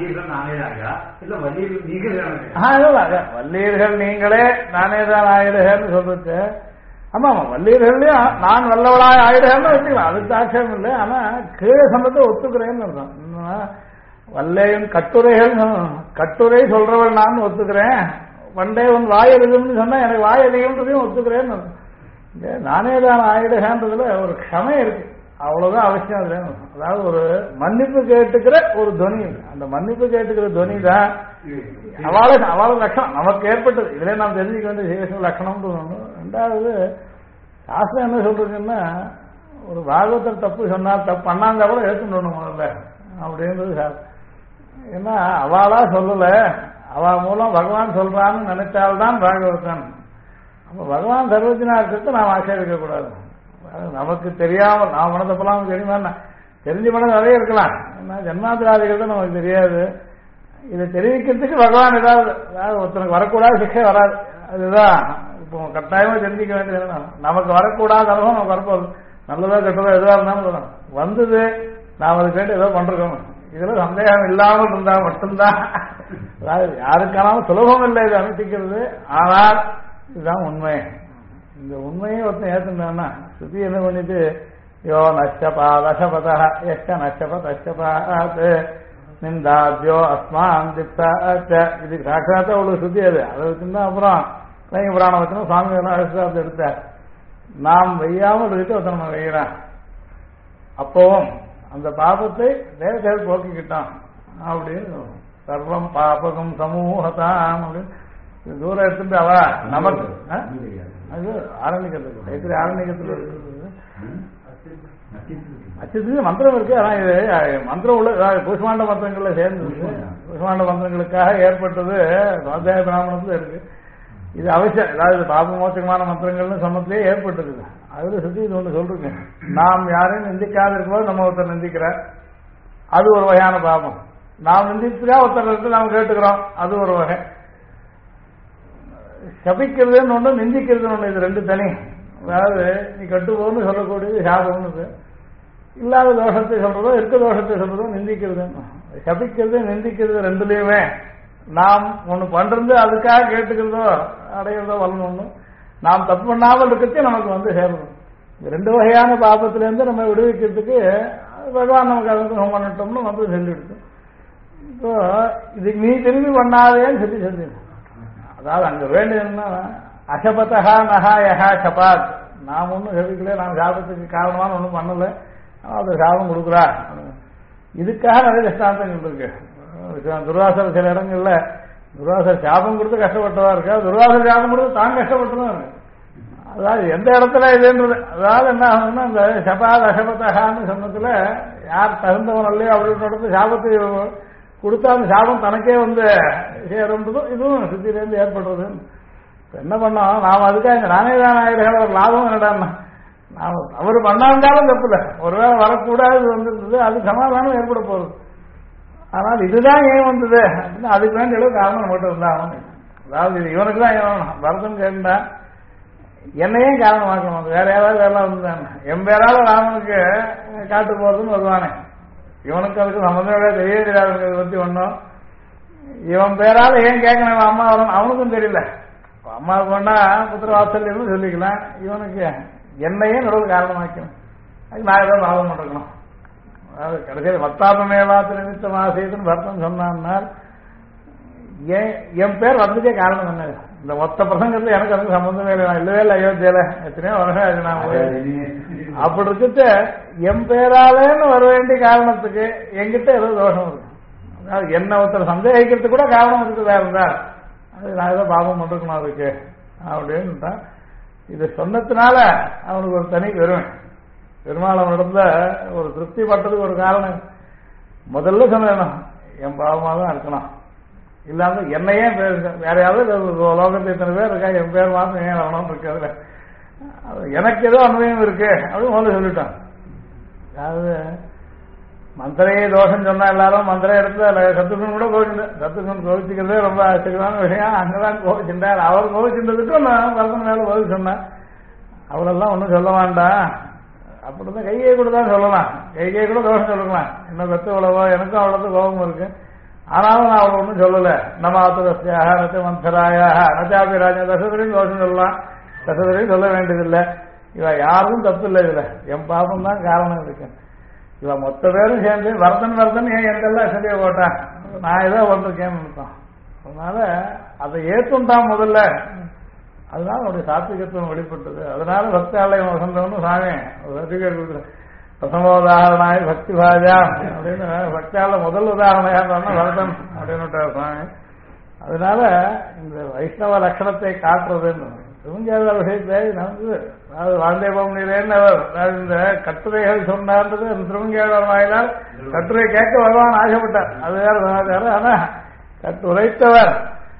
வள்ளியர்கள் நீங்களே நானே தான் ஆயிடுகன்னு சொல்றது. ஆமா ஆமா வள்ளியர்களையும் நான் வல்லவளாய் ஆயிடுகன்னு வச்சுக்கலாம், அதுக்கு ஆட்சேபம் இல்லை. ஆனா கீழே சொன்னதை ஒத்துக்கிறேன்னு அர்த்தம். வல்லையும் கட்டுரை சொல்றவள் நான் ஒத்துக்கிறேன், வண்டே உன் வாய் அதிகம்னு சொன்னா எனக்கு வாய் அதிகம்ன்றதையும் ஒத்துக்கிறேன்னு அர்த்தம். நானே தான் ஆயிடுகன்றதுல ஒரு க்ஷமை இருக்கு, அவ்வளவுதான் அவசியம். அதுல அதாவது ஒரு மன்னிப்பு கேட்டுக்கிற ஒரு துவனி, அந்த மன்னிப்பு கேட்டுக்கிற துவனி தான் அவளை லட்சணம் நமக்கு ஏற்பட்டது. இதுல நாம் தெரிஞ்சுக்க வேண்டிய விசேஷ லட்சணம். ரெண்டாவது சாஸ்திரம் என்ன சொல்றதுன்னா, ஒரு பாகவதர் தப்பு சொன்னா தப்பு பண்ணாந்தா கூட ஏற்றுணும் முதல்ல அப்படின்றது சாஸ்திரம். ஏன்னா அவளா சொல்லல, அவ மூலம் பகவான் சொல்றான்னு நினைச்சால்தான் பாகவதன். அப்ப பகவான் சர்வஜனா இருக்கிறத நாம் ஆட்சேபிக்க கூடாது. நமக்கு தெரியாமல் நாம் மனதப்பெல்லாம் தெரியுமா, தெரிஞ்ச மனம் நிறைய இருக்கலாம், ஏன்னா ஜன்மாந்திராதிகள் தான் நமக்கு தெரியாது. இதை தெரிவிக்கிறதுக்கு பகவான் ஏதாவது ஒருத்தனுக்கு வரக்கூடாது சிக்ஷை வராது, அதுதான் இப்போ கட்டாயமா தெரிஞ்சிக்க வேண்டியது. நமக்கு வரக்கூடாத அளவு நமக்கு வரப்போகுது, நல்லதோ கெட்டதோ எதுவாக இருந்தாலும் சொல்லணும் வந்தது, நாம் அதை கேட்டு ஏதோ பண்றோம். இதுல சந்தேகம் இல்லாமல் இருந்தா மட்டும்தான், அதாவது யாருக்கானாலும் சுலபம் இல்லை இது அனுஷ்டிக்கிறது. ஆனால் இதுதான் உண்மை. இந்த உண்மையை ஒருத்தன் ஏற்றுனா சுத்தி என்ன பண்ணிட்டு யோ நஷ்டபா தசபதா எஷ்ட நஷ்டபத் அஷ்டபாத் நிந்தாத்யோ அஸ்மான் திப்தா இது சாட்சாத்தா அவ்வளவு சுத்தி. அது அதை வச்சுருந்தா அப்புறம் கலைஞ புராணம் வச்சுனா சுவாமி அழுத்தாத்தை எடுத்தார். நாம் வெய்யாமல் இருக்கு ஒருத்தன் நம்ம வெய்யறான், அப்பவும் அந்த பாபத்தை தேவதேவ போக்கிக்கிட்டான் அப்படின்னு சர்வம் பாபகம் சமூகத்தான் அப்படின்னு தூரம் எடுத்துட்டு அவ நமக்கு அது ஆரம்பிக்கிறதுக்கு கைத்திரி ஆரம்பிக்கிறதுல அச்சத்துக்கு மந்திரம் இருக்கு. ஆனா இது மந்திரம் உள்ள புஷ்மாண்ட மந்திரங்கள்ல சேர்ந்து புஷ்மாண்ட மந்திரங்களுக்காக ஏற்பட்டது சுவாத்தியாய பிராமணத்துல இருக்கு. இது அவசியம், அதாவது பாப மோசமான மந்திரங்கள்னு சொன்னதுலேயே ஏற்பட்டுருக்குது. அதுல சுத்தி இது ஒன்று சொல்றேன், நாம் யாரையும் நிந்திக்காத இருக்கும்போது நம்ம ஒருத்தர் நிந்திக்கிறார், அது ஒரு வகையான பாபம். நாம் நிந்திச்சா ஒருத்தர் இருந்து நாம் கேட்டுக்கிறோம், அது ஒரு வகை. சபிக்கிறதுன்னு ஒன்று நிந்திக்கிறதுன்னு ஒன்று, இது ரெண்டு தனி. அதாவது நீ கட்டுப்போன்னு சொல்லக்கூடியது சாபம்னு, இல்லாத தோஷத்தை சொல்றதோ இருக்க தோஷத்தை சொல்றதோ நிந்திக்கிறது. சபிக்கிறது நிந்திக்கிறது ரெண்டுலையுமே நாம் ஒன்று பண்றது அதுக்காக கேட்டுக்கிறதோ அடையிறதோ வரணும். நாம் தப்பு பண்ணாமல் இருக்கிறதே நமக்கு வந்து சேரணும். இந்த ரெண்டு வகையான பாபத்திலேருந்து நம்ம விடுவிக்கிறதுக்கு பகவான் நமக்கு அனுகிரகம் பண்ணிட்டோம்னு வந்து சொல்லிடுச்சு. இப்போ இதுக்கு நீ திரும்பி பண்ணாதேன்னு சொல்லி அதாவது அங்க வேண்டியதுன்னா அசபத்தகா நகா யகா சபாத், நாம் ஒன்றும் சபிக்கல, நாம் சாபத்துக்கு காரணமான ஒன்றும் பண்ணல, அது சாபம் கொடுக்குறா. இதுக்காக நிறைய கஷ்டாந்தங்கள் இருக்கு. துர்வாசர் சில இடங்கள்ல துர்வாசர் சாபம் கொடுத்து கஷ்டப்பட்டதா இருக்கா, துர்வாசர் சாபம் கொடுத்து தான் கஷ்டப்பட்டுதான் இருக்கு. அதாவது எந்த இடத்துல இதுன்றது, அதாவது என்ன ஆகுதுன்னா இந்த சபாத் அசபத்தகான்னு சொன்னதுல யார் தகுந்தவன் இல்லையோ அப்படின்னு சாபத்தை கொடுத்தா அந்த சாபம் தனக்கே வந்து சேரும்ன்றதும் இதுவும் சித்தியிலேருந்து ஏற்படுறது. என்ன பண்ணோம் நாம் அதுக்காக இந்த நானேதான் ஆயிரம் ஒரு லாபம் என்னடான்னா நாம் அவர் பண்ணாந்தாலும் தப்பு இல்லை, ஒருவேளை வரக்கூடாது வந்துருந்தது அது சமாதானம் ஏற்பட போகுது. ஆனால் இதுதான் ஏன் வந்தது அப்படின்னா அதுக்கு வேண்டிய அளவு காரணம் மட்டும் இருந்தாலும், அதாவது இது இவனுக்கு தான் பரதன் கேட்டா என்னையே காரணமாக்கணும், வேற ஏதாவது வேலை வந்துதான் என் பேரால ராமனுக்கு காட்டு போறதுன்னு வருவானே, இவனுக்கு அதுக்கு சம்பந்தமே தெரிய தெரியாதுங்கிறத பத்தி ஒன்றும் இவன் பேரால ஏன் கேட்கணும் அம்மா வரணும் அவனுக்கும் தெரியல. அம்மாவுக்கு வேணா புத்திர வாசல்யம் சொல்லிக்கலாம், இவனுக்கு என்னையே நடுவில் காரணமாக்கணும், அது நான் ஏதோ லாபம் பண்ணிருக்கணும். அதாவது கடைசியில் வத்தாபமேவாத்து நிமித்தம் ஆசையத்துன்னு பரதம் சொன்னான்னா என் பேர் வந்ததுக்கே காரணம் என்ன, இந்த மொத்த பிரசங்கத்துல எனக்கு அதுக்கு சம்பந்தமே இல்லை, நான் இல்லவே இல்லை அயோத்தியில எத்தனையோ வருஷம் ஆச்சு நான் அப்படி இருக்கிட்ட என் பேராலேன்னு வர வேண்டிய காரணத்துக்கு என்கிட்ட ஏதோ தோஷம் இருக்கு. அதாவது என்ன ஒருத்தர் சந்தேகிக்கிறதுக்கு கூட காரணம் இருக்குதா இருந்தா அது நான் ஏதோ பாபம் பண்ணிருக்கணும் அதுக்கு அப்படின்னுட்டான். இது சொன்னதுனால அவனுக்கு ஒரு தனி பெருமாள் அவனிடத்துல ஒரு திருப்தி பட்டதுக்கு ஒரு காரணம் முதல்ல சொன்னேன், என் பாவமாக தான் இருக்கணும், இல்லாம என்னையே வேற யாராவது லோகத்தை இத்தனை பேர் இருக்கா என் பேர் மாத்திரம் ஏன் வரணும்னு இருக்காதுல, எனக்கு ஏதோ அனுபவம் இருக்கு அப்படின்னு முதல்ல சொல்லிட்டான். அதாவது மந்திரையே தோஷம் சொன்னா எல்லாரும் மந்திர இடத்துல சத்துக்குன்னு கூட கோவிச்சுட்டு சத்துக்குன்னு கோவிச்சுக்கிறதே ரொம்ப ஆச்சரியமான விஷயம். அங்கதான் கோவிச்சுட்டார், அவர் கோவிச்சுன்றதுக்கும் நான் பரதன் மேல பதில் சொன்னேன். அவளெல்லாம் ஒன்றும் சொல்ல வேண்டாம், அப்படிதான் கையை கூட தான் சொல்லலாம், கையை கூட தோஷம் சொல்லலாம், இன்னும் கத்து உழவோ எனக்கும் அவ்வளவு கோபம் இருக்கு, ஆனாலும் நான் அவளை ஒன்றும் சொல்லல. நம்ம ஆத்துரஸ்யாக நச்ச மந்தராயாக நச்சாபிராஜ தசதரையும் தோஷம் சொல்லலாம், தசதரையும் சொல்ல வேண்டியதில்லை. இவ யாரும் தப்பு இல்லை, இதுல என் பாபம் தான் காரணம் இருக்கு. இவ மொத்த பேரும் சேர்ந்து வரதன் ஏன் எந்தெல்லாம் சரியா போட்டான், நான் ஏதோ வந்திருக்கேன்னு நினைப்பான். அதனால அதை ஏற்றுண்டான் முதல்ல, அதனால அவனுடைய சாத்விகத்துவம் வெளிப்பட்டது. அதனால பக்தாலயம் வசந்தவனு சாமி பிரசமோதாரணாய் பக்தி பாஜா அப்படின்னு பக்தால முதல் உதாரணம் யாருன்னா வரதன் அப்படின்னு சுவாமி. அதனால இந்த வைஷ்ணவ லட்சணத்தை காட்டுறதுன்னு திருமங்கேத விஷயத்தை நமக்கு அதாவது வாந்தேபம் நீரேன்னு அவர் இந்த கட்டுரைகள் சொன்னார்ன்றது அந்த திருமங்கேத வாயினால் கட்டுரை கேட்க வருவான் ஆசைப்பட்டார், அது வேற சமாச்சாரம். ஆனா கட்டுரைத்தவர்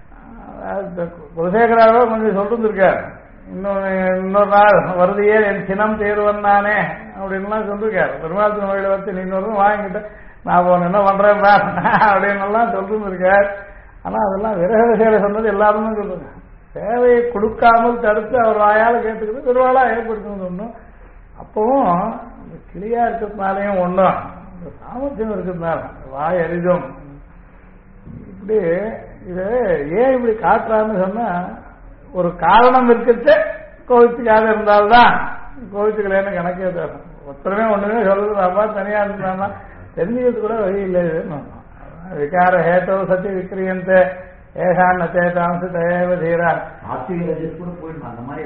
குலசேகராக கொஞ்சம் சொல்லிருக்கார், இன்னொரு நாள் வருதையே என் சினம் தேர்வன் நானே அப்படின்லாம் சொல்லிருக்காரு. பெருமாள் திருமொழியில வச்சு நீ இன்னொரு வாங்கிட்ட நான் போன என்ன பண்றேன் அப்படின்னு எல்லாம் சொல்லிருக்கார். ஆனா அதெல்லாம் விரக சேவை சொன்னது எல்லாருமே சொல்லுங்க, சேவையை கொடுக்காமல் தடுத்து அவர் வாயால் கேட்டுக்கிறது பெருவாளா ஏற்படுத்தணும் ஒன்றும். அப்பவும் கிளியா இருக்கிறதுனாலையும் ஒன்றும் சாமர்த்தியம் இருக்கிறதுனால வாய் அரிதும் இப்படி இது ஏன் இப்படி காட்டுறான்னு சொன்னா ஒரு காரணம் இருக்கிறது கோவிச்சுக்காக இருந்தால்தான் கோவிச்சுக்கலன்னு கணக்கே தரும். ஒருத்தருமே ஒண்ணுமே சொல்றது அப்பா தனியா இருந்தான்னா தெரிஞ்சுக்கிறது கூட வழி இல்லை. விகார ஹேட்டோ சத்திய விக்கிரியந்த ஏகான் நச்சேதாம்சு தயவ தீரா கூட போயிடும். அந்த மாதிரி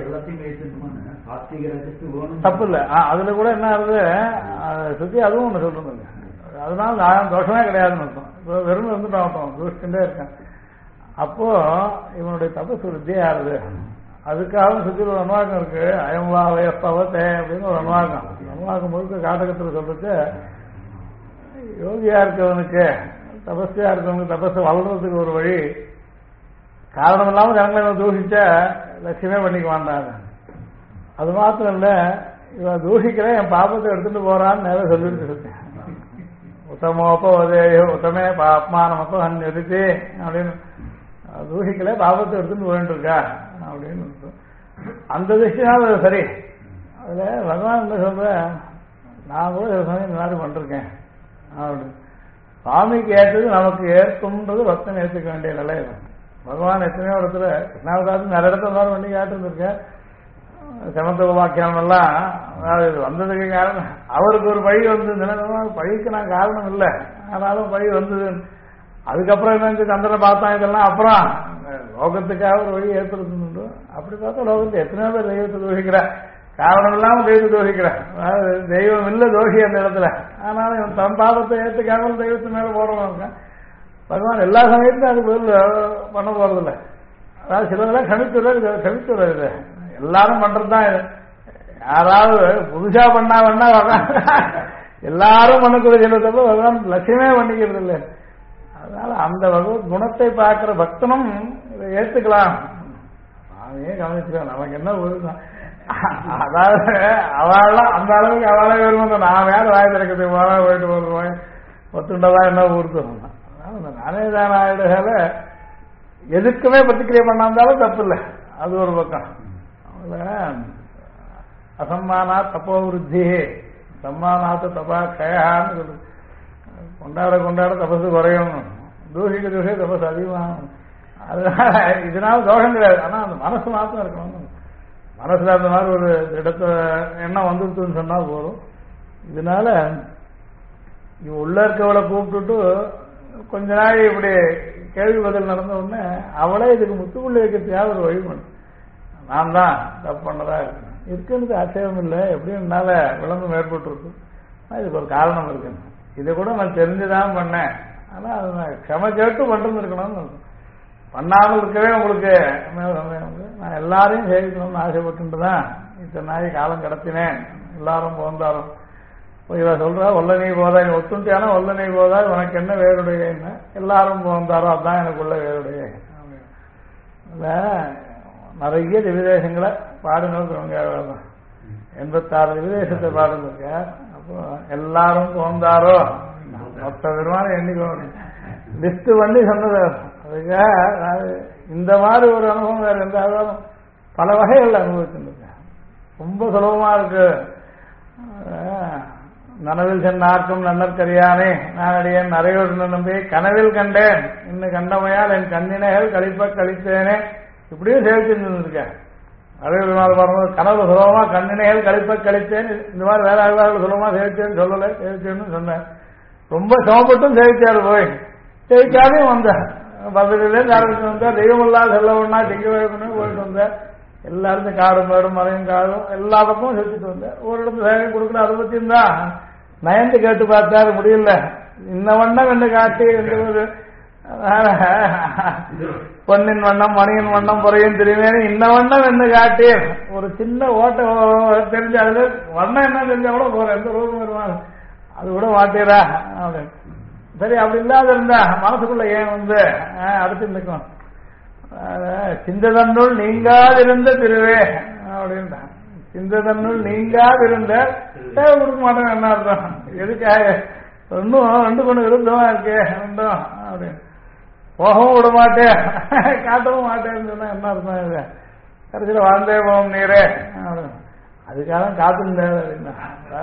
எல்லாத்தையும் தப்பு இல்லை. அதுல கூட என்ன ஆகுது சுத்தி அதுவும் ஒண்ணு சொல்லுங்க, அதனால தோஷமே கிடையாதுன்னு அர்த்தம். இப்போ வெறும் இருந்துட்டோம் தூஷ்டே இருக்கேன். அப்போ இவனுடைய தபசு வித்தியா ஆகுது. அதுக்காக சுத்தி ஒரு அனுவாக்கம் இருக்கு, அயம்வாவயப்பவத்தே அப்படின்னு ஒரு அனுவாக்கம். அனுவாக்கம் முழுக்க காட்டகத்தில் சொல்றது யோகியா இருக்கவனுக்கு தபஸ்யா இருக்கவனுக்கு தபஸ் வளர்றதுக்கு ஒரு வழி, காரணம் இல்லாம ஜனங்களை தூஷிச்ச லட்சியமே பண்ணிக்க வேண்டாங்க. அது மாத்திரம் இல்ல, இவன் தூஷிக்கிற என் பாப்பத்தை எடுத்துட்டு போறான்னு நேரம் சொல்லிட்டு இருக்கேன். உத்தமோப்பதேயோ உத்தமே பாப்மானமப்போ நிறுத்தி அப்படின்னு தூஷிக்கல பாபத்தை எடுத்துட்டு போயிட்டு இருக்கா அப்படின்னு அந்த விஷயம் அது சரி. அதுல பகவான் என்ன சொல்ற, நான் கூட சில சமயம் இந்த மாதிரி பண்ணிருக்கேன் அப்படி சுவாமிக்கு ஏற்றது நமக்கு ஏற்கும்ன்றது பக்தன் ஏற்றுக்க வேண்டிய நிலை. பகவான் எத்தனையோ இடத்துல கிருஷ்ணாவதாரத்து நிறைய இடத்துல மாதிரி பண்ணி காட்டுருக்கேன். சமத்துவ வாக்கியம் எல்லாம் அதாவது வந்ததுக்கு காரணம் அவருக்கு ஒரு பழி வந்து பழிக்கு நான் காரணம் இல்லை, ஆனாலும் பழி வந்தது. அதுக்கப்புறம் என்ன சந்திரனை பார்த்தான் இதெல்லாம் அப்புறம் லோகத்துக்காக ஒரு வழி ஏற்படுத்தணும். அப்படி பார்த்தா லோகத்தை எத்தனையோ பேர் தெய்வத்தை தோஷிக்கிறார், காரணம் இல்லாமல் தெய்வத்தை தோஷிக்கிறார். அதாவது தெய்வம் இல்லை தோஷி அந்த இடத்துல, ஆனாலும் இவன் தன் பாவத்தை ஏற்றுக்காமல் தெய்வத்து மேல போடுறவங்க பகவான் எல்லா சமயத்தும் அது பதில் பண்ண போறதில்லை. அதாவது சிலதெல்லாம் கணித்துறது எல்லாரும் பண்றதுதான். யாராவது புதுசா பண்ணா எல்லாரும் பண்ணக்கூடிய சில தப்பு பகவான் லட்சியமே பண்ணிக்கிறது இல்லை. அதனால அந்த பகவத் குணத்தை பார்க்கிற பக்தனும் இதை ஏற்றுக்கலாம். நானே கவனிச்சுக்கலாம், நமக்கு என்ன ஒரு அதாவது அவள்லாம் அந்த அளவுக்கு அவளே வருவோம். நான் வேற வாய் திறக்கிறது போனா போயிட்டு வருவேன் ஒத்துண்டதா என்ன ஊர்த்துவோம். அதனால நானே தான் ஆயிடுகால எதுக்குமே பிரதிக்கிரியை பண்ணாந்தாலும் தப்பு இல்லை, அது ஒரு பக்கம். அசம்மானா தப்போ விருத்தி சம்மானாத்து தப்பா கயான்னு சொல்லு. கொண்டாட கொண்டாட தபசு குறையும், தூஷிக்க தூஷிக்க தபசு அதிகமாகும். அதனால இதனால தோஷம் கிடையாது, ஆனா அந்த மனசு மாத்திரம் இருக்கணும். மனசுல அந்த மாதிரி ஒரு இடத்த எண்ணம் வந்துருச்சுன்னு சொன்னா போதும். இதனால இவ உள்ள இருக்கவளை கூப்பிட்டுட்டு கொஞ்ச நாள் இப்படி கேள்வி பதில் நடந்த உடனே அவளே இதுக்கு முத்துக்குள்ளி வைக்கிறதுக்காக ஒரு வழி பண்ணும். நான் தான் தப்பு பண்ணதா இருக்குன்னு ஆட்சேபம் இல்லை, எப்படியும் என்னால விளம்பரம் ஏற்பட்டு இருக்கு, இதுக்கு ஒரு காரணம் இருக்கு, இதை கூட நான் தெரிஞ்சுதான் பண்ணேன், ஆனா அது நான் க்ஷம கேட்டு மட்டும் இருக்கணும்னு பண்ணாமல் இருக்கவே உங்களுக்கு நான் எல்லாரையும் சேவிக்கணும்னு ஆசைப்பட்டு தான் இத்தனை நாய் காலம் கடத்தினேன். எல்லாரும் போந்தாரும் இவ சொல்றா ஒல்ல நீ போதா, நீ ஒத்துண்டியானா ஒல்ல நீ போதா, உனக்கு என்ன வேறுடைய என்ன, எல்லாரும் போந்தாரோ அதுதான் எனக்குள்ள வேறுடைய. நிறைய திவிதேசங்களை பாடுங்க, 86 திவிதேசத்தை பாடுங்க. அப்போ எல்லாரும் போந்தாரோ மொத்த பெருமான எண்ணிக்கணும் லிஸ்ட் பண்ணி சொன்னது. அதுக்காக இந்த மாதிரி ஒரு அனுபவம் வேற இருந்தாலும் பல வகைகள் அனுபவிச்சுருக்கேன். ரொம்ப சுலபமா இருக்கு. நனவில் சென்னார்க்கும் நன்னற்கரியானே நான் அடியேன் நிறையோடு நம்பி கனவில் கண்டேன் இன்னும் கண்டமையால் என் கண்ணினைகள் கழிப்ப கழித்தேனே, இப்படியும் சேவிச்சுருக்கேன். நிறைய பாருங்க, கனவு சுலபமா கண்ணினைகள் கழிப்ப கழித்தேன், இந்த மாதிரி வேற ஆழ்வார்கள் சுலபமா சேவிச்சேன்னு சொல்லலை, சேவிச்சேன்னு சொன்னேன். ரொம்ப சமப்பட்டும் சேவிச்சாரு, போய் சேவிக்காதையும் வந்தேன். பக்கத்துலேருந்து ஆரம்பிச்சு வந்தேன். தெய்வமெல்லாம் செல்ல ஒன்னா திங்க வைக்கணும் போயிட்டு வந்தேன். எல்லாருமே காடும் மேடும் மலையும் காடும் எல்லா பக்கமும் செஞ்சுட்டு வந்தேன். ஒரு இடத்துல சேவை கொடுக்கல, அதை பத்தி இருந்தா நயந்து கேட்டு பார்த்தாரு, முடியல. இந்த வண்ணம் என்று காட்டி பொன்னின் வண்ணம் மணியின் வண்ணம் புறையும் தெரியுமே இந்த வண்ணம் என்று காட்டி ஒரு சின்ன ஓட்ட தெரிஞ்ச அதுல வண்ணம் என்ன தெரிஞ்சா கூட போற எந்த ரூபம் வருவாங்க அது கூட மாட்டீரா அப்படின்னு. சரி, அப்படி இல்லாத இருந்தா மனசுக்குள்ள ஏன் வந்து அடுத்து நிற்கும். சிந்ததன்னுள் நீங்காதிருந்த திருவே அப்படின்ட்டா. சிந்ததன்னுள் நீங்காதிருந்த தேவை கொடுக்க மாட்டேன் என்ன அர்த்தம், எதுக்காக இன்னும் ரெண்டு கொண்டு விருந்தமா இருக்கே ரெண்டும் அப்படின்னு. போகவும் விட மாட்டேன் காட்டவும் மாட்டேன்னு சொன்னா என்ன அர்த்தம், இது கடைசியில் வாழ்ந்தே போவோம் நீரே அப்படின்னு. அதுக்காக காத்துருந்தேன் அப்படின்னா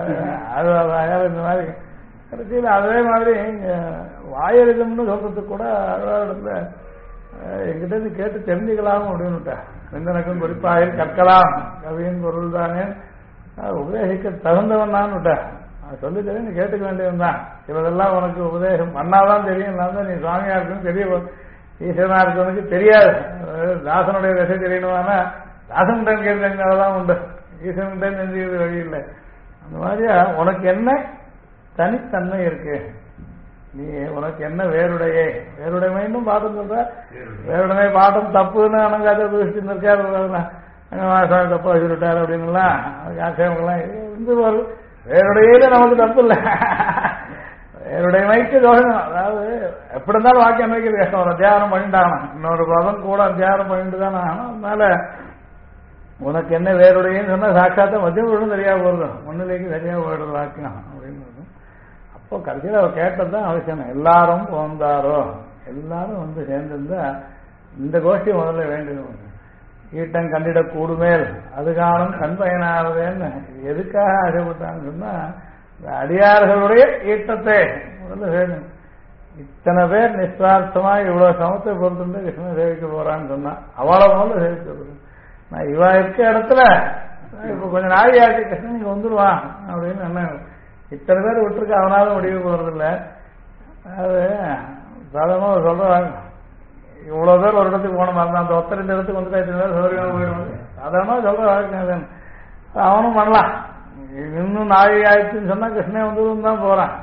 அது இந்த மாதிரி கடைசியில் அதே மாதிரி வாயெழுதம்னு சொல்றதுக்கு கூட இடத்துல எங்கிட்ட இருந்து கேட்டு தெரிஞ்சுக்கலாம் அப்படின்னுட்டேன். விந்தனக்கும் குறிப்பாக கற்கலாம் கவியின் பொருள் தானே உபதேசிக்க தகுந்தவன் தான் விட்டேன். சொல்லி தெரியும், நீ கேட்டுக்க வேண்டியவன் தான். சிலதெல்லாம் உனக்கு உபதேசம் பண்ணாதான் தெரியும், நான் தான் நீ சுவாமியா இருக்குன்னு தெரிய ஈஸ்வரனா இருக்கவனுக்கு தெரியாது. தாசனுடைய திசை தெரியணுமானா தாசன்கிட்ட கேட்கறதுனாலதான் உண்டு, ஈஸ்வரன்கிட்ட தெரிஞ்சுக்கிறது வழி இல்லை. அந்த மாதிரியா உனக்கு என்ன தனித்தன்மை இருக்கு, நீ உனக்கு என்ன வேறுடைமைன்னு பாட்டம் சொல்ற. வேறுடைமை பாட்டம் தப்புன்னு அனங்காத தூசிட்டு இருக்காரு, தப்பா வச்சுட்டாரு அப்படின்னுலாம் அதுக்கு ஆட்சேபங்கள்லாம் இருந்து வரும். வேறுடையில நமக்கு தப்பு இல்லை, வேறுடைமைக்கு தோஷம். அதாவது எப்படி இருந்தாலும் வாக்கியம் அமைக்கிறது கஷ்டம். ஒரு அத்தியாரம் பண்ணிட்டாங்க, இன்னொரு பதம் கூட அத்தியாரம் பண்ணிட்டு தானே ஆகணும். அதனால உனக்கு என்ன வேறுடையன்னு சொன்னா சாட்சாத்த மத்தியம் சரியா போடுறது, முன்னிலைக்கு சரியா போயிடுறது வாக்கியம் அப்படின்னு. அப்போ கடைசியில் அவர் கேட்டதுதான் அவசியம். எல்லாரும் போந்தாரோ, எல்லாரும் வந்து சேர்ந்திருந்தா இந்த கோஷ்டி முதல்ல வேண்டும். ஈட்டம் கண்டிட கூடுமேல் அது காணும் கண் பயனானதுன்னு எதுக்காக ஆசைப்பட்டான்னு சொன்னா அடியார்களுடைய ஈட்டத்தை முதல்ல வேணும். இத்தனை பேர் நிஸ்வார்த்தமா இவ்வளவு சமத்தை பொறுத்து கிருஷ்ணன் சேவிக்க போறான்னு சொன்னா அவளை முதல்ல சேவிக்க. நான் இவ இருக்க இடத்துல இப்ப கொஞ்சம் நாழியாச்சு கிருஷ்ணன் நீங்க வந்துருவான் அப்படின்னு என்ன இத்தனை பேர் விட்டுருக்க அவனால முடிவு போறதில்ல. அது சாதாரணமா சொல்றாங்க, இவ்வளவு பேர் ஒரு இடத்துக்கு போன மாதிரி அந்த ஒத்தரை இந்த இடத்துக்கு வந்துட்டா இத்தனை பேர் சௌகரியமா போயிடும் சாதாரணமா சொல்ற. அவனும் பண்ணலாம், இன்னும் நாழி ஆயிடுச்சுன்னு சொன்னா கிருஷ்ணன் வந்துடும் தான் போறான்.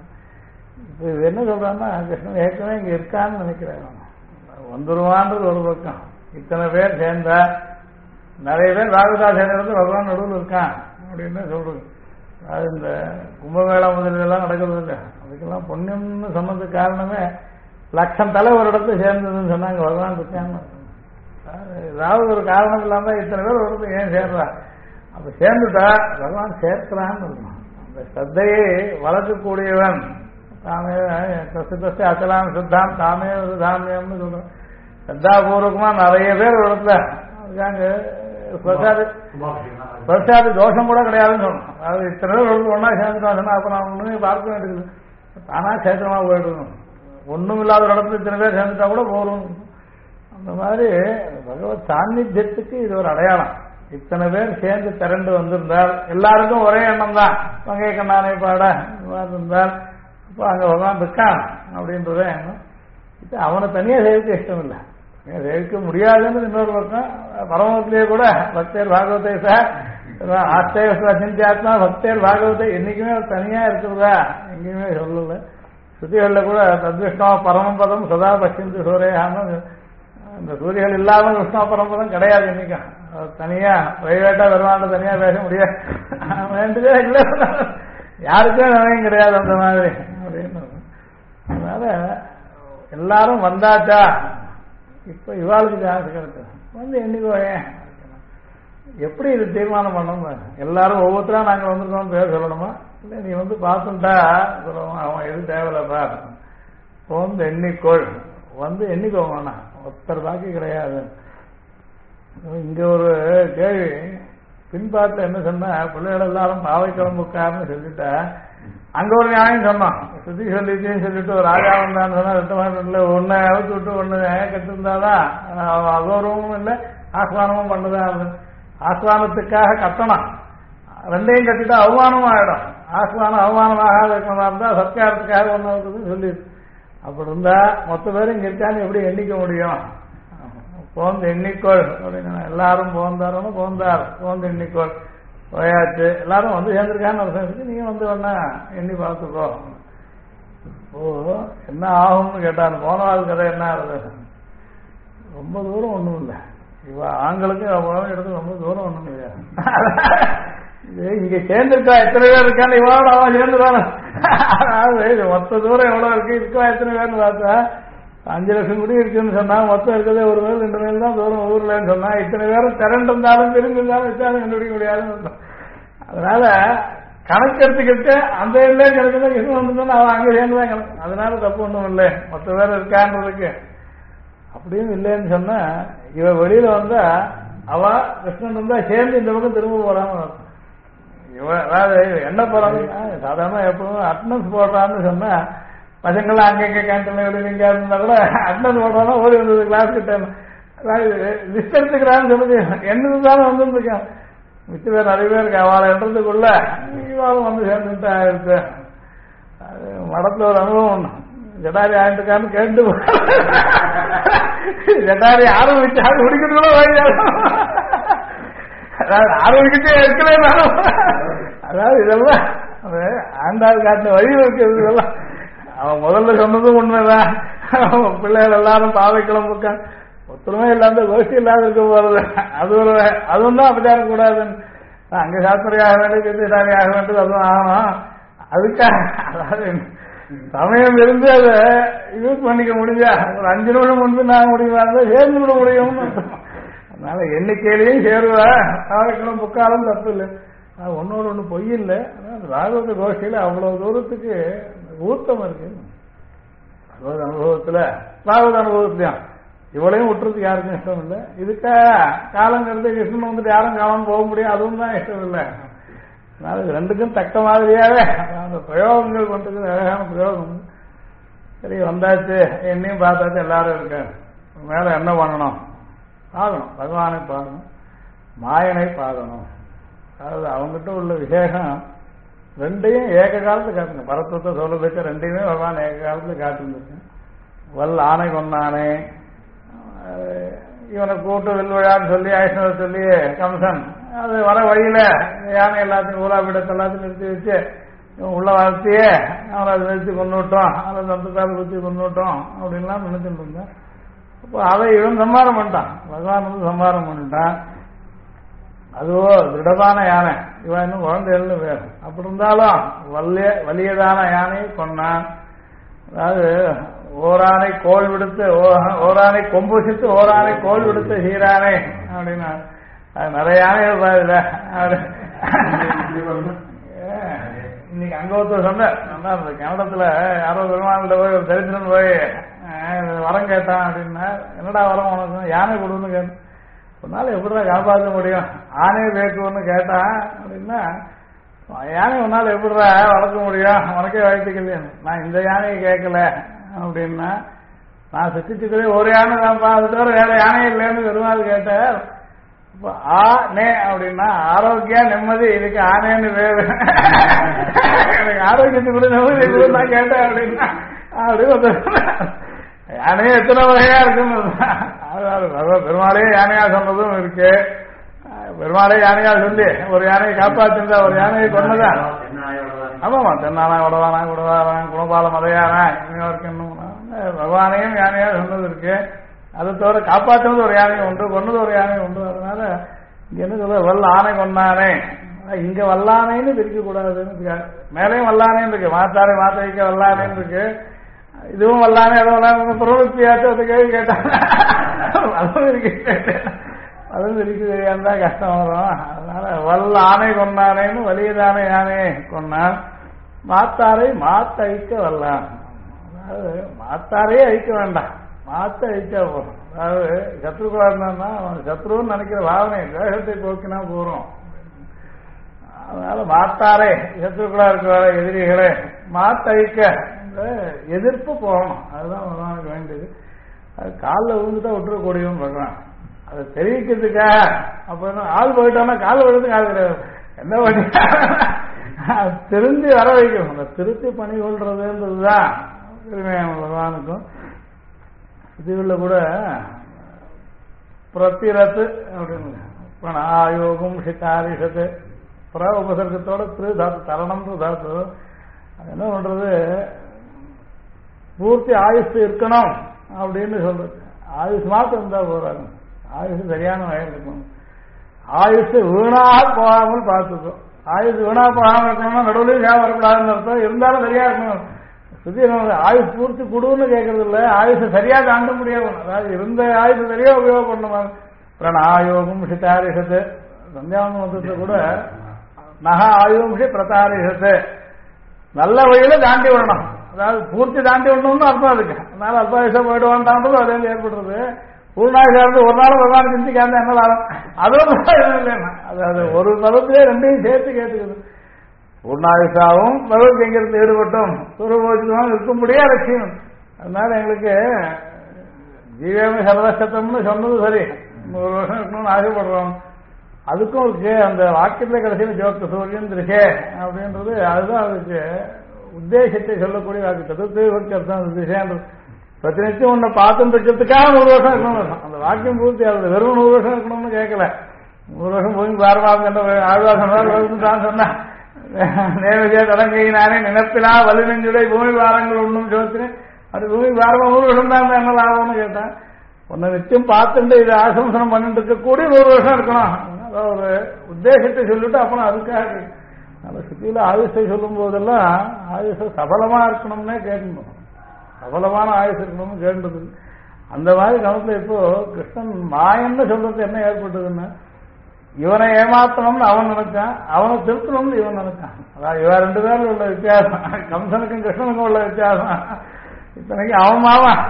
இப்ப இது என்ன சொல்றான்னா கிருஷ்ணன் ஏற்கனவே இங்க இருக்கான்னு நினைக்கிறேன், வந்துருவான்றது ஒரு பக்கம். இத்தனை பேர் சேர்ந்தா நிறைய பேர் ராகுதா சேர்ந்து பகவான் நடுவில் இருக்கான் அப்படின்னு சொல்றது. அது இந்த கும்பமேளா முதலெல்லாம் நடக்கிறது இல்லை, அதுக்கெல்லாம் புண்ணியம்னு சொன்னதுக்கு காரணமே லட்சம் தலை ஒரு இடத்துல சேர்ந்ததுன்னு சொன்னாங்க பகவான் கிருஷ்ணன். ஏதாவது ஒரு காரணம் இல்லாம இத்தனை பேர் ஒரு இடத்துல ஏன் சேர்றா? அப்ப சேர்ந்துட்டா பகவான் சேர்க்கிறான்னு இருக்கணும். அந்த ஸ்ரத்தையை வளர்க்கக்கூடியவன் தாமே தசை அச்சலாம் சித்தாம் தாமே தாமியம்னு சொல்றோம். ஸ்ரத்தாபூர்வகமா நிறைய பேர் ஒரு இடத்துல அதுக்காங்க பிரசாதி தோஷம் கூட கிடையாதுன்னு சொல்லணும். அதாவது இத்தனை பேர் ஒன்னா சேர்ந்துட்டா சொன்னா அப்ப நான் ஒண்ணுமே பார்க்க வேண்டியது தானா சேத்திரமா போயிட்டு இருக்கணும். ஒண்ணும் இல்லாத ஒரு இடத்துல இத்தனை பேர் சேர்ந்துட்டா கூட போறோம். அந்த மாதிரி பகவத் சாநித்தியத்துக்கு இது ஒரு அடையாளம். இத்தனை பேர் சேர்ந்து திரண்டு வந்திருந்தால் எல்லாருக்கும் ஒரே எண்ணம் தான், பங்கை கண்ணானை பாட இருந்தால் அப்போ அங்க பகவான் இருக்கான் அப்படின்றத எண்ணம். இது அவனை தனியா சேவிக்க இஷ்டம் இல்லை, சேவிக்க முடியாதுன்னு இன்னொரு பக்கம். பரமத்திலேயே கூட பக்தர் பாகவத்தை சார் ஆஸ்தேவசிந்தியாத்மா பக்தர் பாகவத்தை என்னைக்குமே தனியா இருக்கிறதா எங்கேயுமே சொல்லல. ஸ்ருதிகளில் கூட தத்விஷ்ணா பரமம் பதம் சதா பசிந்து சூரையான்னு இந்த சூரியர்கள் இல்லாமல் விஷ்ணா பரம்பதம் கிடையாது. இன்னைக்கும் தனியா பிரைவேட்டா வருவாண்ட தனியா பேச முடியாது, வேண்டியதே இல்லை, யாருக்குமே நன்மையும் கிடையாது அந்த மாதிரி அப்படின்னு. அதனால எல்லாரும் வந்தாச்சா இப்ப இவாளுக்கு ஆசை கிடைச்சது வந்து என்னைக்கோ ஏன் எப்படி இது தீர்மானம் பண்ணணும்? எல்லாரும் ஒவ்வொருத்தரா நாங்க வந்திருக்கோம் பேர் சொல்லணுமா? இல்லை நீ வந்து பார்த்துட்டா சொல்லுவோம் அவன் எது தேவையில்லப்பா வந்து எண்ணிக்கோள் வந்து எண்ணிக்கோங்கண்ணா ஒருத்தர் பாக்கி கிடையாது. இங்க ஒரு கேள்வி பின்பாட்டு என்ன சொன்னா பிள்ளைகள் எல்லாரும் பாவை கிளம்புக்காருன்னு சொல்லிட்டா அங்க ஒரு நியாயம் சொன்னான். சுத்தி சொல்லிச்சுன்னு சொல்லிட்டு ஒரு ராஜா வந்தான்னு சொன்னா 2 மாதத்துல ஒன்னு அவுத்து விட்டு ஒண்ணு கட்டிருந்தாதான் அகௌரவமும் இல்லை ஆஸ்வானமும் பண்ணுதான். ஆஸ்வானத்துக்காக கட்டணும், ரெண்டையும் கட்டிட்டா அவமானமும் ஆயிடும். ஆஸ்வானம் அவமானமாக இருக்கிறதா இருந்தா சத்காரத்துக்காக ஒண்ணு இருக்குதுன்னு சொல்லி அப்படி இருந்தா மொத்த பேரும் இங்க இருக்கான்னு எப்படி எண்ணிக்க முடியும்? போந்து எண்ணிக்கோள் அப்படின்னு எல்லாரும் போந்தாரும் போந்தார் போந்து எண்ணிக்கோள் போயாச்சு எல்லாரும் வந்து சேர்ந்திருக்கான்னு ஒரு சேர்ந்துட்டு நீங்க வந்து வேணா எண்ணி பார்த்துக்கோ. இப்போ என்ன ஆகும்னு கேட்டாரு. போன நாள் கதை என்ன ஆகுது? ரொம்ப தூரம் ஒண்ணும் இல்லை, இவ ஆண்களுக்கு அவ்வளவு இடத்துல ரொம்ப தூரம் ஒண்ணும் இல்லையா. இங்க சேர்ந்திருக்கா எத்தனை பேர் இருக்கான்னு இவாவோட அவன் சேர்ந்துருவான. அதாவது மொத்த தூரம் எவ்வளவு இருக்கு இருக்கா எத்தனை பேர்னு பார்த்தா 5 லட்சம் குடி இருக்குன்னு சொன்னா மொத்தம் இருக்கிறதே 1 மைல் 2 மைல் தான் தூரம் ஊர்லன்னு சொன்னா இத்தனை பேரும் திரண்டு இருந்தாலும் திரும்பி இருந்தாலும் வச்சாலும் கண்டுபிடிக்க முடியாதுன்னு. அதனால கணக்கு எடுத்துக்கிட்டு அந்த இடத்துல கிடைக்கிறத கிருஷ்ணன் வந்துருந்தா அவன் அங்கே சேர்ந்துதான் கணக்கு. அதனால தப்பு ஒண்ணும் இல்லை, மொத்த பேர் இருக்கான்றதுக்கு அப்படின்னு இல்லைன்னு சொன்னா இவ வெளியில வந்தா அவ கிருஷ்ணன் இருந்தா சேர்ந்து இந்த பக்கம் திரும்ப போறான்னு அதாவது என்ன போறாங்க சாதாரண எப்பவும் அட்டனன்ஸ் போடுறான்னு சொன்னா பசங்கள்லாம் அங்கங்க கேன்டீன்ல வெளியில இருந்தா கூட அட்டனன்ஸ் போடுறாங்கன்னா ஓடி வந்தது கிளாஸ் கிட்ட லிஸ்ட் எடுத்துக்கிறான்னு சொல்லுது என்னதுதானே வந்துருக்கான். மிச்ச பேர் நிறைய பேர் இருக்கு அவளை என்றதுக்குள்ள இவாளும் வந்து சேர்ந்துட்டா இருக்கு. மடத்துல ஒரு அனுபவம் ஒண்ணு ஜடாரி ஆயிட்டுக்கான்னு கேட்டு ஜடாரி ஆரம்பிச்சு ஆறு முடிக்கிறது கூட ஆரோக்கியத்தே இருக்கலே. அதாவது இதெல்லாம் ஆண்டாள் காட்டின வழி இருக்கிறது. இதெல்லாம் அவன் முதல்ல சொன்னதும் உண்மைதான். பிள்ளைகள் எல்லாரும் பாவை கிளம்புக்கான் ஒத்துருமே இல்லாத கோஷ்டி இல்லாத இருக்க போறது அது ஒரு அதுவும் தான் அபச்சாரம் கூடாதுன்னு. அங்க சாஸ்திரியாக வேண்டிய சித்திராரி ஆக வேண்டியது அதுவும் ஆகணும். அதுக்காக அதாவது சமயம் இருந்து அதை யூஸ் பண்ணிக்க முடிஞ்சா ஒரு 5 நிமிஷம் முன்பு நான் முடியுமா இருந்தா சேர்ந்து விட முடியும்னு. அதனால எண்ணிக்கையிலையும் சேருவா பாவைக்கிழமை புக்காலும் தப்பு இல்லை, ஒன்னோட ஒண்ணு பொய் இல்லை. ராகவத கோஷ்டியில அவ்வளவு தூரத்துக்கு ஊத்தம் இருக்கு. பகவத் அனுபவத்துல ராகவத அனுபவத்திலையும் இவளையும் விட்டுறதுக்கு யாருக்கும் இஷ்டம் இல்லை. இதுக்கா காலங்கிறது கிருஷ்ணன் வந்துட்டு யாரும் காலம் போக முடியும் அதுவும் தான் இஷ்டம் இல்லை. அதனால இது ரெண்டுக்கும் தக்க மாதிரியாவே அந்த பிரயோகங்கள் கொண்டது அழகான பிரயோகம். சரி வந்தாச்சு என்னையும் பார்த்தாச்சு எல்லாரும் இருக்காரு. மேல என்ன பண்ணணும்? பார்க்கணும், பகவானை பார்க்கணும், மாயனை பார்க்கணும். அதாவது அவங்ககிட்ட உள்ள விசேஷம் ரெண்டையும் ஏக காலத்து காட்டுங்க. பரத்துவத்தை சொல்றதுக்கு ரெண்டையுமே பகவான் ஏக காலத்துல காட்டுருக்கு. வல் ஆணை கொண்டானே இவனை கூட்டு வில்விழான்னு சொல்லி ஐஷ்ணவ சொல்லி கம்சன் அது வர வழியில யானை எல்லாத்தையும் ஊராபிடத்தை எல்லாத்தையும் நிறுத்தி வச்சு இவன் உள்ள வளர்த்தியே அவனை அதை நிறுத்தி கொண்டுட்டோம், அதை தந்தத்தால் குத்தி கொண்டுட்டோம் அப்படின்லாம் நினைச்சுட்டு இருந்தேன். அப்போ அதை இவன் சம்மாரம் பண்ணிட்டான், பகவான் வந்து சம்மாரம் பண்ணிட்டான். அதுவோ திருடமான யானை, இவன் இன்னும் குழந்தைகள்னு வேறு. அப்படி இருந்தாலும் வலியதான யானையை கொண்டான். அதாவது ஓரானை கோல் விடுத்து ஓரானை கொம்புசித்து ஓரானை கோல் விடுத்து சீரானே அப்படின்னா நிறைய யானைகள் இல்ல இன்னைக்கு அங்க ஒருத்தர் சொன்னார் அந்த கன்னடத்துல யாரோ பெருமாள்கிட்ட போய் ஒரு தரித்திரன் போய் வரம் கேட்டான் அப்படின்னா என்னடா வரம் உனக்கு யானை கொடுன்னு கேட்டு உன்னால எப்படிதான் காப்பாற்ற முடியும் ஆணையை பேக்குன்னு கேட்டான் அப்படின்னா யானை உன்னால எப்படிடா வளர்க்க முடியும் உனக்கே வளர்த்துக்கலையே நான் இந்த யானையை கேட்கல அப்படின்னா நான் சித்திச்சுக்கவே ஒரு யானை தான் அது தவிர வேற யானை இல்லைன்னு பெருமாள் கேட்டார் ஆ நே அப்படின்னா ஆரோக்கியா நிம்மதி இதுக்கு ஆனேன்னு வேறு எனக்கு ஆரோக்கியத்துக்கு நிம்மதி கூட நான் கேட்டேன் அப்படின்னா அப்படி யானையே எத்தனை வகையா இருக்குன்னு பெருமாளையே யானையா சொன்னதும் இருக்கு பெருமாளே யானையா சொல்லி ஒரு யானையை காப்பாற்றிருந்தா ஒரு யானையை கொண்டதா ஆமாமா தென்னானா உடவானா குடவாரான் குணபால மதையானா இன்னும் பகவானையும் யானையா சொன்னது இருக்கு அதை தவிர காப்பாற்றுறது ஒரு யானை உண்டு கொண்டது ஒரு யானை உண்டு அதனால இங்க என்ன சொல்ற வல்ல ஆணை கொண்டானே இங்க வல்லானைன்னு பிரிக்க கூடாதுன்னு மேலையும் வல்லானேன்னு இருக்கு மாத்தாரை மாத்த வைக்க வல்லானேன்னு இருக்கு இதுவும் வல்லானே அதுவும் பிரவருத்தியாச்சும் அது கேள்வி கேட்டாங்க அதுவும் இருக்கு அதுவும் இருக்கு தெரியாம கஷ்டம் வரும் அதனால வல்ல ஆணை கொண்டானேன்னு வலியதானே யானையை கொண்டான் மாத்தாரை மாத்த ஐக்க வல்லான் அதாவது மாத்தாரையே ஐக்க வேண்டாம் மாத்த ஐக்கா போறோம் அதாவது சத்ருக்குள்ளா இருந்தான்னா சத்ருன்னு நினைக்கிற பாவனை வேகத்தை போக்கினா போறோம் அதனால மாத்தாரே சத்ருக்குள்ளா இருக்கிற எதிரிகளே மாத்த ஐக்க எதிர்ப்பு போகணும் அதுதான் பகவானுக்கு வேண்டியது அது காலில் விழுந்துட்டா விட்டுறக்கூடியவன் பண்றான் அதை தெரிவிக்கிறதுக்காக அப்ப என்ன ஆள் போயிட்டோம்னா கால் விழுந்து கால் கிடையாது என்ன பண்ணி திருந்தி வர வைக்கணும் அந்த திருத்தி பணி கொள்றதுன்றதுதான் பகவானுக்கும் இதுல கூட பிரத்திரத்து அப்படின்னு ஆயோகம் சிகாரிஷத்து புற உபசர்க்கத்தோட திரு தாத்து தரணம் தாத்து அது என்ன பண்றது பூர்த்தி ஆயுஷ் இருக்கணும் அப்படின்னு சொல்றது ஆயுஷ் மாத்திரம் இருந்தா போறாங்க ஆயுஷ் சரியான வயல் இருக்கணும் ஆயுஷ் வீணாக போகாமல் பார்த்துக்கும் ஆயுஷ் வீணா போகாமல் இருக்கணும்னா நடுவுலையும் வரக்கூடாதுன்னு அர்த்தம் இருந்தாலும் சரியா இருக்கணும் சுத்தி ஆயுஷ் பூர்த்தி கொடுன்னு கேட்கறது இல்ல ஆயுஷ சரியா தாண்ட முடியாது அதாவது இருந்த ஆயுஷ சரியா உபயோகம் பண்ணுவாங்க பிரணாயோகம் சிதாரிஷத்து சந்தியாவந்தத்தை கூட நகா ஆயோகி பிரதாரிஷத்து நல்ல வழியில தாண்டி விடணும் அதாவது பூர்த்தி தாண்டி விடணும்னு அர்த்தம் அதுக்கு அதனால அல்பாயுஷம் போயிடுவான்றது அதே ஏற்படுறது பூர்ணாயுஷா இருந்து ஒரு நாள் பகவான் சிந்திக்காம என்ன லாபம் அதுவும் இல்லைன்னா அதாவது ஒரு பதத்திலே ரெண்டையும் சேர்த்து கேட்டுக்குது பூர்ணாயுஷாவும் பகவத் எங்கிருந்து ஈடுபட்டும் சூரபோஜிதமாக இருக்கும்படியா லட்சியம் அதனால எங்களுக்கு ஜீவமே சர்வசத்தம்னு சொன்னது சரி 100 வருஷம் இருக்கணும்னு ஆசைப்படுறோம் அதுக்கும் இருக்கு அந்த வாக்கியத்துல கடைசியில் ஜோக்க சூரியன் இருக்கே அப்படின்றது அதுதான் அதுக்கு உத்தேசத்தை சொல்லக்கூடிய வாக்கு சதுர்த்தி பக்தி அர்த்தம் திசைன்றது பிரச்சனைக்கும் உன்னை பார்த்துட்டு இருக்கிறதுக்காக 100 வருஷம் இருக்கணும் அந்த வாக்கியம் பூர்த்தி ஆகுது வெறும் 100 வருஷம் இருக்கணும்னு கேட்கல 100 வருஷம் போய் பாரமாக ஆழ்வாசம் தான் சொன்னேன் நேரடியா தொடங்கி நானே நினைப்பினா வலு நெஞ்சுடைய பூமி பாரங்கள் ஒன்றும் சோத்தினேன் அது பூமி பாரமா 100 வருஷம் தான் என்ன லாபம்னு கேட்டேன் உன்னை நிச்சயம் பார்த்துட்டு இது ஆசம்சனம் பண்ணிட்டு இருக்கக்கூடிய 100 வருஷம் இருக்கணும் அதான் ஒரு உத்தேசத்தை சொல்லிட்டு அப்புறம் அதுக்காக அந்த சுத்தியில ஆயுஷை சொல்லும் போதெல்லாம் ஆயுஷ சபலமா இருக்கணும்னே கேட்கணும் சபலமான ஆயுஷ் இருக்கணும்னு கேட்டது அந்த மாதிரி கணத்துல இப்போ கிருஷ்ணன் மாயன்னு சொல்றது என்ன ஏற்பட்டதுன்னா இவனை ஏமாத்தணும்னு அவன் நினைச்சான் அவனை திருத்தணும்னு இவன் நினைச்சான் அதாவது இவன் 2 பேர்ல உள்ள வித்தியாசம் கம்சனுக்கும் கிருஷ்ணனுக்கும் உள்ள வித்தியாசம் இத்தனைக்கு அவன்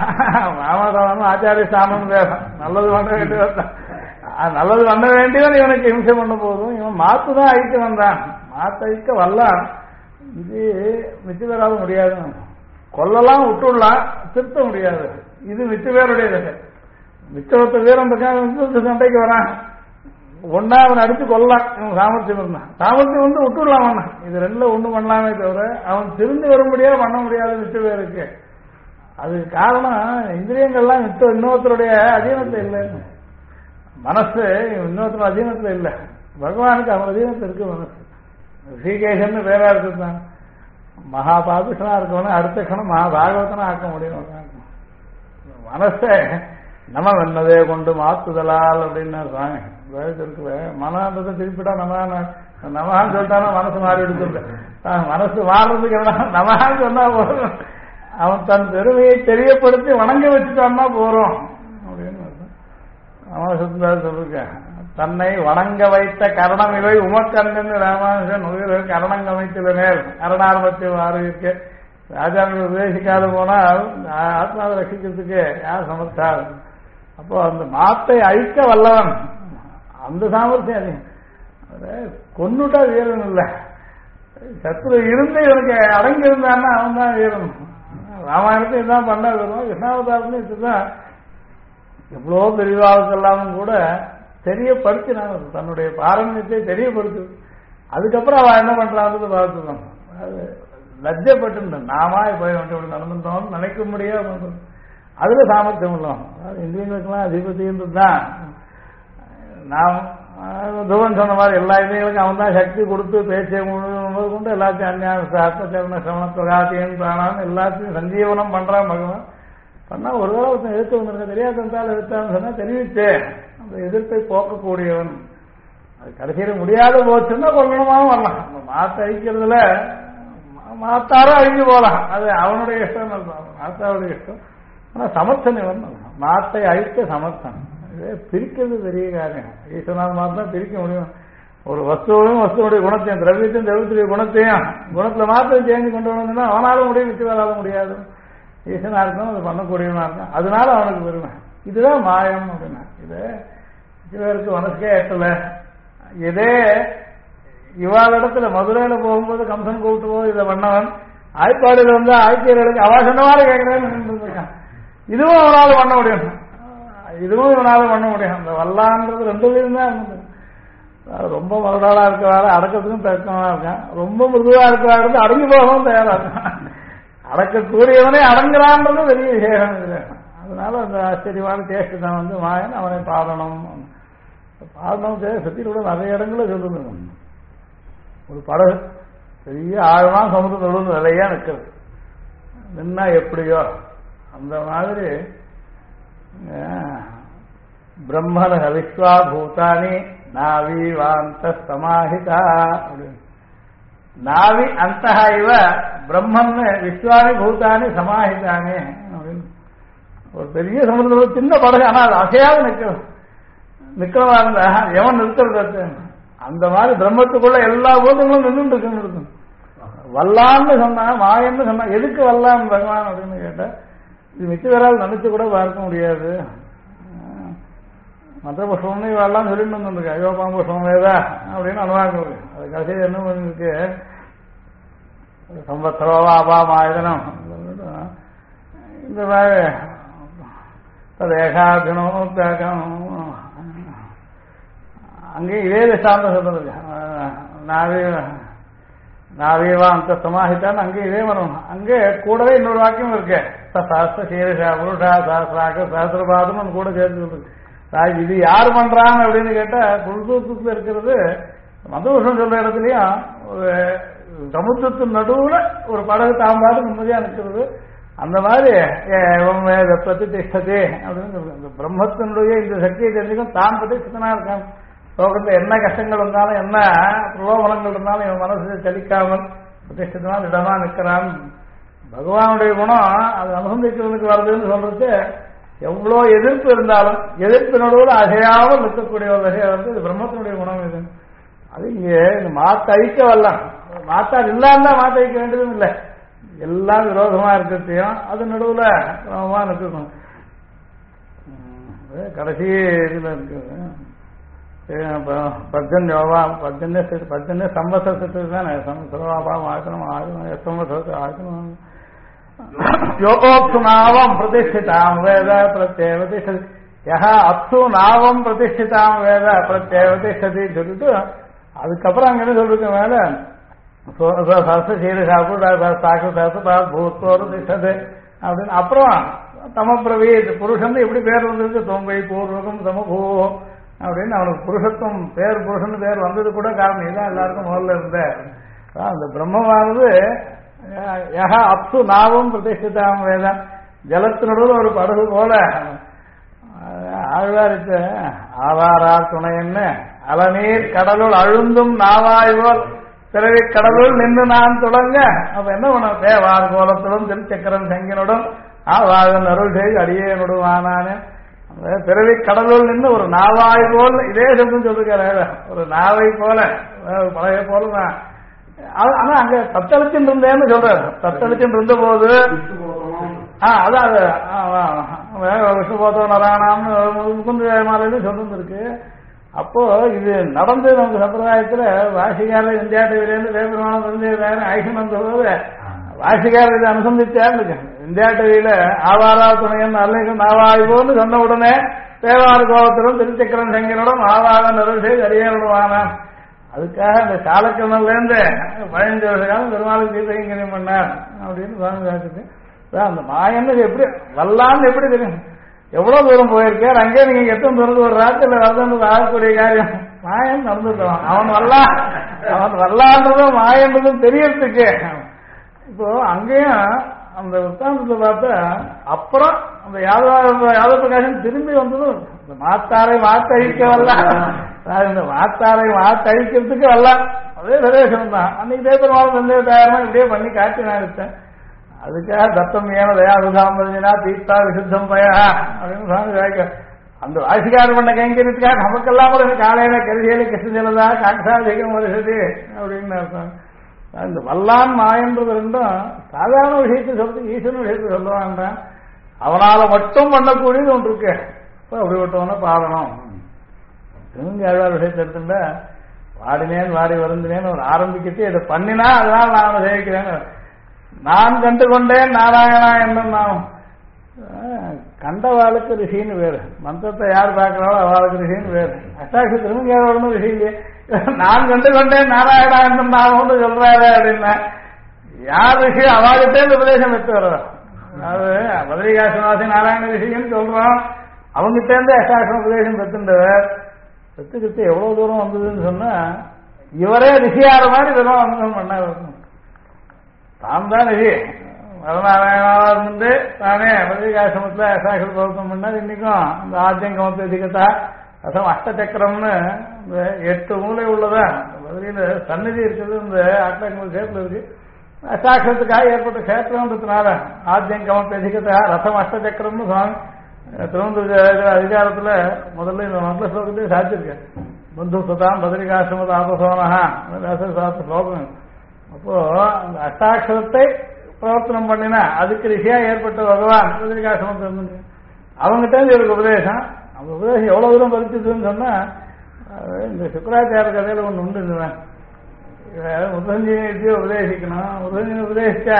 மாமா ஆச்சாரிய ஸ்தானம் வேணும் நல்லது பண்ண வேண்டியவன் நல்லது பண்ண வேண்டியவன் இவனுக்கு ஹிம்சை பண்ண போதும் இவன் மாத்துதான் ஐக்க வந்தான் மாத்த ஐக்க வரலாம் இது மிச்ச பேராக முடியாது கொல்லலாம் விட்டுடலாம் திருத்த முடியாது இது மிச்ச பேருடையது மிச்ச பேர் அந்த சண்டைக்கு வரான் ஒன்னா அவன் அடிச்சு கொள்ளலாம் இவன் சாமர்த்தியம் இருந்தான் சாமர்த்தியம் வந்து விட்டுடலாம் அவன் இது 2ல ஒண்ணு பண்ணலாமே தவிர அவன் திரும்பி வரும்படியா பண்ண முடியாது மிச்ச பேருக்கு அதுக்கு காரணம் இந்திரியங்கள்லாம் இன்னொருத்தருடைய அதீனத்துல இல்லை மனசு இன்னொருத்தர் அதீனத்துல இல்லை பகவானுக்கு அவன் அதீனத்துல இருக்கு மனசு ஸ்ரீகேசன் வேற இருக்குதான் மகாபாதுஷனா இருக்கவன அடுத்த கணம் மகாபாகவத்தனா ஆக்க முடியும் மனசை நம்ம வெண்ணதே கொண்டு மாத்துதலால் அப்படின்னு சுவாமி இருக்குல்ல மனதை திருப்பிட்டா நமகான்னு சொல்லிட்டாலும் மனசு மாறி எடுத்துருக்க மனசு மாறுறதுக்கு என்ன நமகான்னு சொன்னா போதும் அவன் தன் பெருமையை தெரியப்படுத்தி வணங்க வச்சுட்டான்னா போறோம் அப்படின்னு அவன் சொல்லிருக்க. தன்னை வணங்க வைத்த கரணம் இவை உமக்கண்ணு ராமானுஜன் உயிர் கரணங்க வைத்துள்ள நேர் கரணாரம்பத்தி ஆறு இருக்கு. ராஜாக்கள் உபதேசிக்காது போனால் ஆத்மாவை ரசிக்கிறதுக்கு யார் சமர்த்தார்? அப்போ அந்த மாத்தை அழிக்க வல்லவன் அந்த சாமர்த்தியம் அதிகம். கொன்னுட்டா வீரன் இல்லை, சத்ரு இருந்து இவனுக்கு அடங்கி இருந்தான்னா அவன் தான் வீரன். ராமாயணத்தை இதுதான் பண்ண வருவோம், கிருஷ்ணாவதாரத்தையும் இதுதான். எவ்வளோ பெரியவாவுக்கெல்லாம் கூட தெரியப்படுத்தினாங்க, தன்னுடைய பாரம்பரியத்தை தெரியப்படுத்து. அதுக்கப்புறம் அவன் என்ன பண்றான்னு பார்த்துக்கணும். அது லஜ்ஜப்பட்டு நாம போய் வந்து நடந்துட்டோம் நினைக்க முடியாது. அதுல சாமர்த்தியம் உள்ளோம். இந்திரியங்களுக்கெல்லாம் அதிபதின்றது தான். நாம் துவன் சொன்ன மாதிரி எல்லா இந்தியங்களுக்கும் அவன் தான் சக்தி கொடுத்து பேச்சை கொண்டு எல்லாத்தையும் அந்நியான சாஸ்திரச்சரண சிரவணத்துகாத்தியம் பிராணம் எல்லாத்தையும் சஞ்சீவனம் பண்றான் பகவான். பண்ணா ஒரு வேளை ஒருத்தன் எதிர்த்து வந்திருக்க தெரியாததால் எடுத்தான்னு சொன்னா தெரிவித்து அந்த எதிர்ப்பை போக்கக்கூடியவன். அது கடைசியில முடியாத போச்சுன்னா கொள்ளணுமாவும் வரலாம். அந்த மாத்த அழிக்கிறதுல மாத்தாரும் அழிஞ்சு போகலாம், அது அவனுடைய இஷ்டம், மாத்தாவுடைய இஷ்டம். ஆனா சமர்த்தனை வரணும், மாத்தை அழிக்க சமர்த்தம். பிரிக்கிறது பெரிய காரியம். ஈஸ்வரனால் மாத்தான் பிரிக்க முடியும். ஒரு வஸ்துவையும் வஸ்துடைய குணத்தையும் திரவியத்தையும் திரவியத்துடைய குணத்தையும் குணத்துல மாத்திரம் சேர்ந்து கொண்டு வந்ததுன்னா அவனால முடியும், விட்டு வராத முடியாது. ஈஸ்வரனா இருக்கணும், அது பண்ணக்கூடியவனா இருக்கும், அதனால அவனுக்கு பெருமை. இதுதான் மாயம் அப்படின்னா. இது இவருக்கு மனசுக்கே ஏற்றல. இதே இவாள் இடத்துல மதுரையில போகும்போது கம்சன் கூப்பிட்டு போது இதை பண்ணவன் ஆய்ப்பாடியில் வந்து ஆய்ச்சியர்களுக்கு அவாசனமான கேட்கிறேன்னு இருக்கான். இதுவும் அவனால பண்ண முடியும், இதுவும் இவனால பண்ண முடியும். அந்த வல்லான்றது ரெண்டு பேரும் தான் இருந்தது. ரொம்ப மறுநாளா இருக்கிறாரு, அடக்கத்துக்கும் தயக்கமா இருக்கான். ரொம்ப மிருதுவா இருக்கிறாரு, அடங்கி போகவும் தயாரா இருக்கான். அடக்கக்கூடியவனே அடங்குறான்றது பெரிய விசேஷம் இல்லை. அதனால அந்த ஆச்சரியமான டேஸ்ட் தான் வந்து மாயன் அவனை பாடணும். பாடணும் சத்தியோட நிறைய இடங்கள சொல்லுங்க. ஒரு படகு பெரிய ஆழமான சமுதிரம் நிறைய நிற்கிறது. நின்னா எப்படியோ அந்த மாதிரி பிரம்மன விஸ்வா பூதானி நாவி வாந்த சமாஹிதா அப்படின்னு. நாவி அந்த இவ பிரம்மன் விஸ்வானி பூதானி சமாஹிதானே அப்படின்னு. ஒரு பெரிய சமுதிரம் சின்ன படகு, ஆனால் அசையாவது நிக்கிறதா இருந்தா எவன் நிறுத்துறது? அந்த மாதிரி பிரம்மத்துக்குள்ள எல்லா பூதங்களும் நின்று இருக்கும். வல்லான்னு சொன்னா மாயன்னு சொன்னா எதுக்கு வல்லான் பகவான் அப்படின்னு கேட்ட இது மிச்ச வேறால் நினைச்சு கூட பார்க்க முடியாது. மற்ற புஷ்பம்னு வரலாம் சொல்லிட்டு வந்துருக்கு, அயோபாம் புஷ்பம் வேதா அப்படின்னு அனுவாங்க. அது கடைசியில் என்ன பண்ணிருக்கு, சம்பத்ரோவா அபாம் ஆயுதனம் இந்த மாதிரி ஏகாபினோத்தாக அங்கேயும் இதே சார்ந்த சொல்றது. நாவீவா அந்த சமாஹிதான் அங்கே இதே வரணும். அங்கே கூடவே இன்னொரு வாக்கியம் இருக்கு, சாஸ்திர சீரஷா புருஷா சாஸ்திராக்க சாஸ்திரபாதம் கூட சேர்த்து இருக்கு. இது யார் பண்றாங்க அப்படின்னு கேட்டா குல்தூத்துல இருக்கிறது மதபுஷம் சொல்ற இடத்துலயும் ஒரு சமுத்திரத்தின் நடுவுல ஒரு படகு தாம்பாடு நிம்மதியா நிற்கிறது. அந்த மாதிரி பத்தி திஷ்டதே அப்படின்னு சொல்றது. இந்த பிரம்மத்தினுடைய இந்த சக்தியை தெரிஞ்சுக்கும் தான் பத்தி சித்தனா இருக்காங்க. லோகத்துல என்ன கஷ்டங்கள் இருந்தாலும் என்ன பிரலோபனங்கள் இருந்தாலும் இவன் மனசு சலிக்காமல் பிரதிஷ்டத்தினால் இடமா நிற்கிறான். பகவானுடைய குணம் அது அனுசந்திக்கிறதுக்கு வருதுன்னு சொல்றது. எவ்வளோ எதிர்ப்பு இருந்தாலும் எதிர்ப்பு நடுவில் அசையாமல் நிற்கக்கூடிய ஒரு விஷயம் வந்து இது பிரம்மத்தினுடைய குணம். இது அது இங்கே மாத்த அழிக்க வரலாம். மாத்தால் இல்லாம மாத்த அழிக்க வேண்டியதும் இல்லை. எல்லாம் விரோதமா இருக்கிறதையும் அது நடுவுல கிரமமா நிற்கணும். கடைசி இதுல இருக்குது பர்ஜன்யோவா பர்ஜன்ய சம்பசத்துக்கு தானே சம்சரோபாம் ஆக்கணும் ஆகணும் ஆக்கணும் யோகோப்சு நாவம் பிரதிஷ்டிதாம் வேத பிரத்யேவ திஷ்டதி யஹ அப்சு நாவம் பிரதிஷ்டிதாம் வேத பிரத்யேவ திஷ்டதி சொல்லிட்டு அதுக்கப்புறம் அங்க என்ன சொல்லிருக்க மேல பூத்தோரு திஷ்டது அப்படின்னு. அப்புறம் தமப்பிரவீத் புருஷன் எப்படி பேர் வந்திருக்கு, தொம்பை பூர்வகம் தமபூ அப்படின்னு அவனுக்கு புருஷத்துவம் பேர் புருஷன் பேர் வந்தது கூட காரணம் இதான் எல்லாருக்கும் முதல்ல இருந்த அந்த பிரம்மமானது யஹ அப்சு நாவும் பிரதிஷ்டிதாம் வேதம் ஜலத்தினுடன் ஒரு படகு போல ஆழ்வாருக்கு ஆவாரார் துணை என்ன அலநீர் கடலுள் அழுந்தும் நாவாய்வோல் பிறவி கடவுள் நின்று நான் தொடங்க அப்ப என்ன பண்ண தேவார் கோலத்துடன் திருச்சக்கரம் சங்கினுடன் ஆவாகன் அருள் செய்து அடியேனுடன் ஆனானே. பிறவி கடவுள் நின்று ஒரு நாவாய் போல் இதே சப்தம் சொல்லிருக்காரு. ஒரு நாவை போல பழைய போல நான் ஆனா அங்க தத்தளிச்சுட்டு இருந்தேன்னு சொல்றாரு. தத்தளிச்சுட்டு இருந்த போது அதான் விஷ்ணுபோதம் நராணாம்னு முகுந்த மாலையில சொல்லிருக்கு. அப்போ இது நடந்து நமக்கு சம்பிரதாயத்துல வாசிகார இந்தியா டிவிலேருந்து வேபெருமானம் தெரிஞ்சாரு ஐசன் போது வாசிகார இதை அனுசந்திச்சாரு. இந்தியா டிவியில ஆவாரா துணையன் அல்லைக்கு நாவாய்வோன்னு சொன்ன உடனே தேவார கோலத்திலும் திருச்சக்கரன் சங்கனுடன் ஆவாக நிறுவல் செய்து அடியேனுடுவான. அதுக்காக அந்த சாலக்கிழமைல இருந்து 15 வருஷ காலம் பெருமாளுக்கு தீர்த்தங்கரியம் பண்ணார் அப்படின்னு சுவாமி காத்துட்டு அந்த மாயன்னு எப்படி வல்லான்னு எப்படி தெரியும்? எவ்வளவு தூரம் போயிருக்கார், அங்கே நீங்க எத்தனை தூரத்து ஒரு ராத்திரில வரதுன்றது ஆகக்கூடிய காரியம். மாயன் நடந்துட்டான். அவன் வரலான்றதும் மாயன்றதும் தெரியறதுக்கு. இப்போ அங்கேயும் அந்த உத்தாந்தத்தை பார்த்தா அப்புறம் அந்த யாதவ பிரகாசம் திரும்பி வந்ததும் இந்த மாத்தாரை மாத்தழிக்க வரலாம். இந்த மாத்தாரை மாத்தழிக்கிறதுக்கு வரலாம். அதே சரேசனம் தான். அன்னைக்கு தேப்பெருமாள் சந்தேகத்தாயிரமா இப்படியே பண்ணி காட்டி நான் இருந்தேன். அதுக்காக தத்தம் ஏன தயாசுதாம்பதினா தீர்த்தா விசுத்தம் பயா அப்படின்னு சாமி வாய்க்க அந்த வாசிக்காரம் பண்ண கைங்கரியத்துக்காக நமக்கெல்லாம் கூட காலையில கரிசையில கிருஷ்ணஜலதா காக்கசா ஜெகம் வருஷது அப்படின்னு அர்த்தம். இந்த வல்லான் மாயன்றது ரெண்டும் சாதாரண விஷயத்தை சொல்றது ஈஸ்வரன் விஷயத்தை சொல்ல வேண்டாம். அவனால மட்டும் பண்ணக்கூடியது ஒன்று இருக்கு. இப்போ அப்படிப்பட்டவன பாடணும். திரும்பி அழுவார் விஷயத்தை எடுத்துட்டா வாடினேன் வாடி வருந்தினேன்னு ஒரு ஆரம்பிக்கிட்டு இதை பண்ணினா அதனால நான் சேவிக்கிறேன்னு நான் கண்டு கொண்டேன் நாராயணா என்னும் நாம் கண்டவாளுக்கு ரிஷின்னு வேறு. மந்திரத்தை யார் பார்க்கிறாலும் அவளுக்கு ரிஷின்னு வேறு. அஷ்டாட்சி திருமங்கேவனும் ரிஷி இல்லையே. நான் கண்டு கொண்டேன் நாராயணா என்னும் நாம சொல்றாரு அப்படின்னா யார் ரிஷி அவகிட்டே இந்த உபதேசம் எடுத்து வர்ற. அதாவது பத்ரிகாசவாசி நாராயண ரிஷின்னு சொல்றோம். அவங்கிட்டே இருந்து அஷ்டாட்சம் உபதேசம் பெற்றுண்டவர் பெற்றுக்கிட்டு எவ்வளவு தூரம் வந்ததுன்னு சொன்னா இவரே ரிஷியார மாதிரி இதெல்லாம் அனுபவம் பண்ண தான் தான் ரிஷி வரநாராயணாவா இருந்து தானே பத்ரிகாசிரமத்தில் அஷ்டாட்சர பிரவர்த்தனம் பண்ணார். இன்னைக்கும் இந்த ஆத்தியங்கமத்து அதிகத்தா ரசம் அஷ்டச்சக்கரம்னு இந்த 8 மூலை உள்ளதா பத்ரியில சந்நிதி இருக்குது. இந்த ஆட்டங்கள் சேத்துல இருக்கு. அஷ்டாட்சரத்துக்காக ஏற்பட்ட கஷேத்திரம்ன்றதுனால ஆத்தியங்கமத்து அதிகத்தா ரசம் அஷ்டச்சக்கரம்னு சுவாமி திருவனந்தபுர அதிகாரத்துல முதல்ல இந்த மந்திர ஸ்லோகத்தையே சாதிச்சிருக்கேன். பந்து சுதாம் பத்ரிகாசிரமத்தை ஆபசோனஹா சாஸ்திர ஸ்லோகம். அப்போ அந்த அஷ்டாட்சரத்தை பிரவர்த்தனம் பண்ணினா அதுக்கு ரிஷியா ஏற்பட்ட பகவான் பத்ரிகாசிரமத்தை இருந்து அவங்ககிட்ட இவருக்கு உபதேசம். அந்த உபதேசம் எவ்வளவு தூரம் பறிச்சதுன்னு சொன்னா இந்த சுக்கராச்சார கதையில ஒன்று உண்டு. முதஞ்சனியை உபதேசிக்கணும். முதஞ்சனி உபதேசிச்சா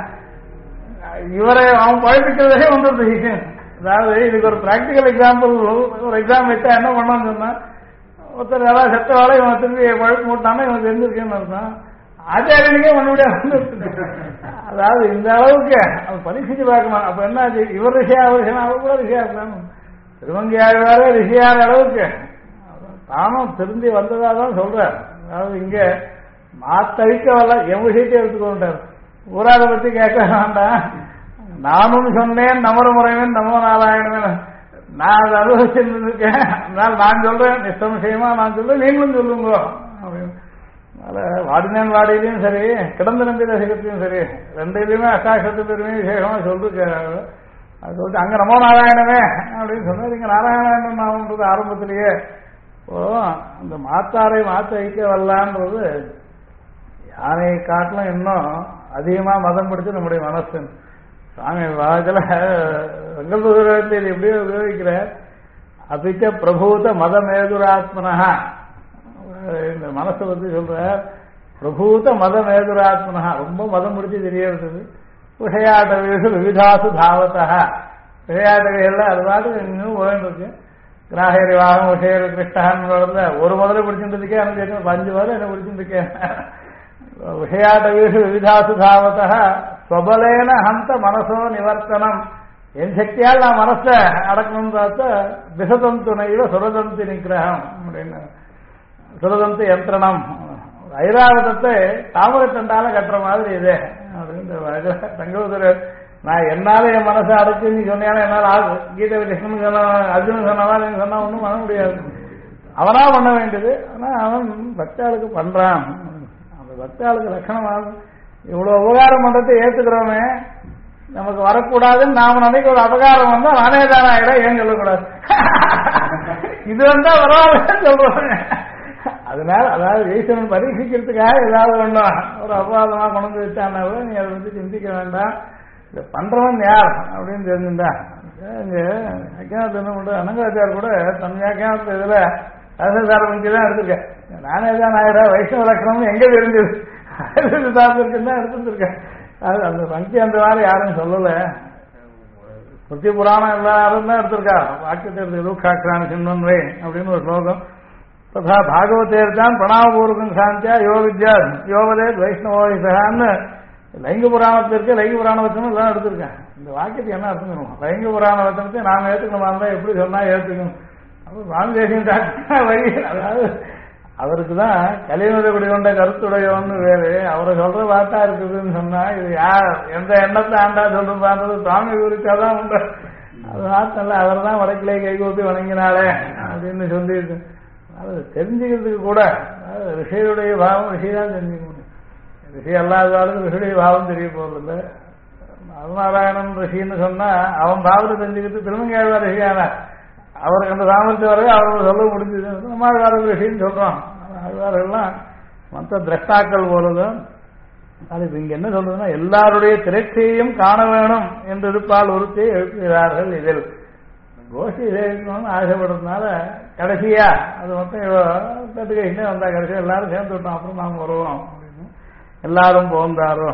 இவரை அவன் பழப்பிக்கிறதே வந்துடுது ஈசன். அதாவது இதுக்கு ஒரு பிராக்டிக்கல் எக்ஸாம்பிள் ஒரு எக்ஸாம் வச்சா என்ன பண்ணான்னு சொன்னா ஒருத்தர் ஏதாவது செத்தவாளை இவன் திரும்பி பழப்பு போட்டானா இவன் தெரிஞ்சிருக்கேன்னு அர்த்தம். ஆச்சாரியனுக்கே மண்ணுடைய அதாவது இந்த அளவுக்கு அவன் பரீட்சிச்சு பார்க்கணும். அப்ப என்ன இவர் ரிஷியா அவர் ரிஷியா அவர் கூட ரிஷியா இருக்கணும். திருவங்கியாழ்வாரே ரிஷியார அளவுக்கு தானும் திருந்தி வந்ததா தான் சொல்றார். அதாவது இங்க மாத்தழிக்க வரல என் விஷயத்தை எடுத்துக்கொண்டார். ஊராத பத்தி கேட்க வேண்டாம். நானும் சொன்னேன் நமர முறைவன் நமோ நாராயணன் நான் அதை அனுபவிச்சிருந்திருக்கேன். அதனால நான் சொல்றேன் நிச்சயமா நான் சொல்றேன் நீங்களும் சொல்லுங்க அப்படின்னு. அதனால வாடினேன் வாடியிலையும் சரி கிடந்த நம்பி ரசிகத்திலையும் சரி ரெண்டுலையுமே அஷ்டாட்சரத்து பெருமையும் விசேஷமா சொல்லிருக்காரு. அது சொல்லிட்டு அங்க நமோ நாராயணமே அப்படின்னு சொன்னார். இங்க நாராயணன் நாமன்றது ஆரம்பத்திலேயே இப்போ அந்த மாத்தாரை மாத்த வைக்க வரலான்றது யானை காட்டிலும் இன்னும் அதிகமா மதம் பிடிச்சு நம்முடைய மனசு. சுவாமி வாகல வெங்கல்புரத்தில் எப்படியோ உபயோகிக்கிற அபிச்ச பிரபூத மதமேதுராத்மனா இந்த மனசை பத்தி சொல்ற பிரபூத மதமேதுராத்மனா ரொம்ப மதம் பிடிச்சி தெரியறது. விஷயாட்டவிகள் விவிதாசு தாவத்தா விஷயாட்டவிகள்ல அது பாட்டு இன்னும் போயிருக்கு. கிராஹரி வாகம் விஷயர் கிருஷ்ணான்னு ஒரு முதல்ல பிடிச்சிருக்கேன் எனக்கு 5 முதல்ல என்ன பிடிச்சிருக்கேன். விஷயாட்டவிகள் விவிதாசு தாவத்தா ஸ்வபலேன ஹந்த மனசோ நிவர்த்தனம் என் சக்தியால் நான் மனசை அடக்கணும்னு பார்த்தா விசதந்து நைவ சுரதந்தி நிகிரகம் அப்படின்னு சுரதந்து யந்திரணம் ஐராவதத்தை தாமரை தண்டால கட்டுற மாதிரி இது அப்படின்னு தங்கோதரர் நான் என்னால என் மனசை அடைச்சு நீ சொன்னாலும் என்னால் ஆகுது. கீதை கிருஷ்ணன் சொன்ன அர்ஜுனன் சொன்னவா நீங்க சொன்னா ஒன்றும் பண்ண முடியாது. அவனா பண்ண வேண்டியது. ஆனா அவன் பக்தாளுக்கு பண்றான். அந்த பக்தாளுக்கு லட்சணமாகும். இவ்வளவு உபகாரம் பண்றதை ஏத்துக்கிறோமே, நமக்கு வரக்கூடாதுன்னு நாம நினைக்க ஒரு அபகாரம் வந்தா நானே தானே ஆயிடும், ஏன் சொல்லக்கூடாது? இது வந்தா பரவாயில்ல சொல்றோம். அதனால அதாவது ஈஸ்வரன் பரீட்சிக்கிறதுக்காக ஏதாவது ஒண்ணும் ஒரு அபவாதமா கொண்டு வச்சானாவோ நீ அதை வந்து சிந்திக்க வேண்டாம். இதை பண்றவன் யார் அப்படின்னு தெரிஞ்சுட்டா இங்க அக்கியானத்தை என்ன பண்ற அனங்காச்சார் கூட தன் வியாக்கியானத்து இதுல அரசாரம் தான் எடுத்திருக்கேன். நானே தான் ஆயிடா வைஷ்ணவ லட்சணம்னு எங்க தெரிஞ்சது சாஸ்திரத்துக்கு தான் எடுத்துருக்கேன். அது அந்த சங்கி அந்த மாதிரி யாரும் சொல்லல. புத்தி புராணம் எல்லாரும் தான் எடுத்திருக்கா. வாக்கியத்தை எடுத்து லூக்காக்கிறான் சின்னன்வை அப்படின்னு ஒரு ஸ்லோகம். ததா பாகவதேர்தான் பிரணாமபூர்வகம் சாந்தியா யோ வித்யா யோவதே வைஷ்ணவோசான்னு லைங்க புராணத்திற்கு லைங்க புராண வச்சனும் எல்லாம் எடுத்திருக்கேன். இந்த வாக்கியத்துக்கு என்ன அர்த்தம் சொல்லணும்? லைங்க புராண வச்சனத்தை நாம ஏற்றுக்கணுமா இருந்தா எப்படி சொன்னா ஏற்றுக்கணும். அப்ப ராமதேசியம் வழி, அதாவது அவருக்கு தான் கலியுகத்தை கொண்ட கருத்துடையவன்னு வேறு. அவரை சொல்ற வார்த்தா இருக்குதுன்னு சொன்னா இது யார் எந்த எண்ணத்தை ஆண்டா சொல்றான்றது சுவாமி குறிச்சாதான் உண்டு. அது வார்த்தை அவர் தான் வடக்கிலே கைகூப்பி வணங்கினாலே அப்படின்னு சொல்லியிருக்கு. அது தெரிஞ்சுக்கிறதுக்கு கூட ரிஷியுடைய பாவம் ரிஷி தான் தெரிஞ்சுக்கணும். ரிஷி அல்லாதவாளுக்கு ரிஷியுடைய பாவம் தெரிய போறதில்லை. அருணாராயணன் ரிஷின்னு சொன்னா அவன் பாவத்தை தெரிஞ்சுக்கிட்டு திருமங்கையாழ்வார் ரிஷியான அவருக்கு அந்த சாமர்த்தியம் வரவே அவருக்கு சொல்ல முடிஞ்சது. நம்மாழ்வாருக்கு ரிஷின்னு சொல்றோம். ஆழ்வார்கள்லாம் மற்ற திரஷ்டாக்கள் போலதும். அது இங்க என்ன சொல்றதுன்னா எல்லாருடைய திரட்சியையும் காண வேணும் என்று இருப்பால் ஒருத்தையை எழுப்புகிறார்கள். இதில் கோஷ்டி சேவிக்கணும்னு ஆசைப்படுறதுனால கடைசியா அது மட்டும் கட்டுக்கைன்னே வந்தா கடைசியா எல்லாரும் சேர்ந்து விட்டோம், அப்புறம் நாம வருவோம் அப்படின்னு எல்லாரும் போந்தாரோ.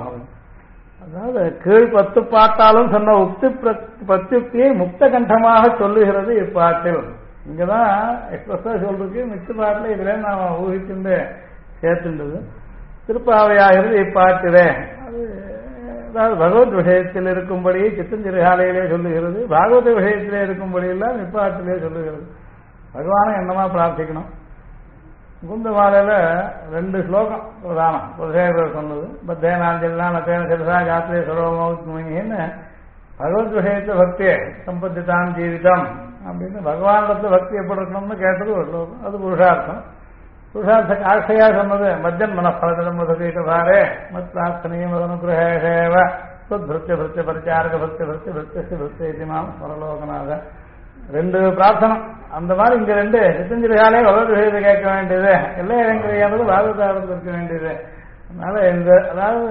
அதாவது கீழ் 10 பாட்டாலும் சொன்ன உக்தி பிரத்யுக்தியை முக்த கண்டமாக சொல்லுகிறது இப்பாட்டில். இங்கதான் எக்ஸ்பிரஸா சொல்றதுக்கு மிச்ச பாட்டில் இதுல நாம ஊகிச்சுட்டு சேர்த்துன்றது திருப்பாவையாகிறது இப்பாட்டிலே. அது அதாவது பகவத் விஷயத்தில் இருக்கும்படி சித்தஞ்சிறுகாலையிலே சொல்லுகிறது, பாகவத விஷயத்திலே இருக்கும்படி எல்லாம் இப்பாட்டிலே சொல்லுகிறது. பகவானை என்னமா பிரார்த்திக்கணும். முகுந்த மாலையில 2 ஸ்லோகம் பிரதானம் குலசேகரர் சொன்னது. பத்தேனாஞ்சலா நத்தேன சிரசா காத்திரே சர்வமௌத்மின்னு பகவத் விஷயத்துல பக்தியை சம்பத்தித்தான் ஜீவிதம் அப்படின்னு பகவானிடத்துல பக்தி எப்படி இருக்கணும்னு கேட்டது ஒரு ஸ்லோகம். அது புருஷார்த்தம். புருஷார்த்த ஆசையா சொன்னது மஜ்ஜன் மனப்பலதே மத் பிரார்த்தனையும் அனுகிரகேவ பிருத்திய பிருத்திய பரிச்சாரக பிருத்திய பிருத்திய பிருத்திய பிருத்தியமாம் பரலோகனாக 2 பிரார்த்தனை. அந்த மாதிரி இங்க 2 சித்தஞ்சிறுகாலே பகவத் விஷயத்தை கேட்க வேண்டியது, எல்லா இடங்களையானது பாகவதாரத்தில் இருக்க வேண்டியது. அதனால இந்த அதாவது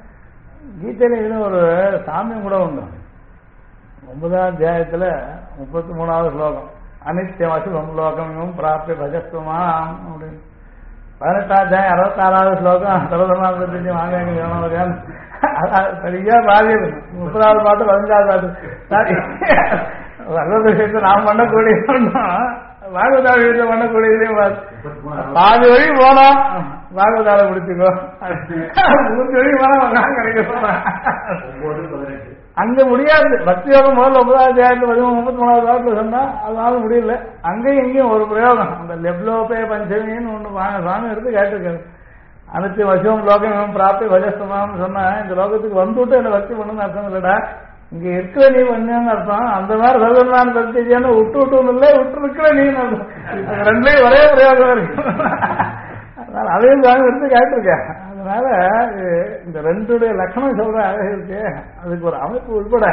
கீதையில இது ஒரு சாமியம் கூட உண்டு. 9ஆம் அத்தியாயத்துல 33வது ஸ்லோகம் அனித்தியம் அசுபம் லோகம் பிராப்தி பஜஸ்வமாம் அப்படின்னு. 18ஆம் அத்தியாயம் 66வது ஸ்லோகம் சர்வதர்மாதி வாங்க சரியா பாதி 30வது பாட்டு 15வது பாட்டு பகவத் விஷயத்தை நாம் பண்ணக்கூடிய பாகவதா விஷயத்தை பண்ணக்கூடியதே பாதி வழி போனோம் பாகவதால முடிச்சுக்கோ, 3 வழி போனா கிடைக்க அங்க முடியாது. பக்தி யோகம் முதல்ல 9ஆம் அத்தியாயத்துல 13-33வது பாட்டுல சொன்னா அதனால முடியல. அங்கேயும் இங்கேயும் ஒரு பிரயோகம் அந்த லெப்லோபே பஞ்சமின்னு ஒண்ணு சாமி எடுத்து கேட்டிருக்காரு. அனைத்து வசம் லோகம் பிராப்தி வஜஸ்தமான்னு சொன்னா இந்த லோகத்துக்கு வந்துட்டு என்ன பக்தி பண்ணுன்னு அர்த்தம் இல்லடா, இங்க இருக்கிற நீ பண்ணு அர்த்தம். அந்த மாதிரி சர்வமான பக்தி விட்டு விட்டு இல்லை விட்டு இருக்கிற நீ அர்த்தம். 2லயும் ஒரே பிரயோகம் இருக்கு. அதனால அதையும் சாமி எடுத்து கேட்டிருக்கேன். அதனால இந்த 2 லட்சணம் சொல்ற அழகு இருக்கு. அதுக்கு ஒரு அமைப்பு உட்பட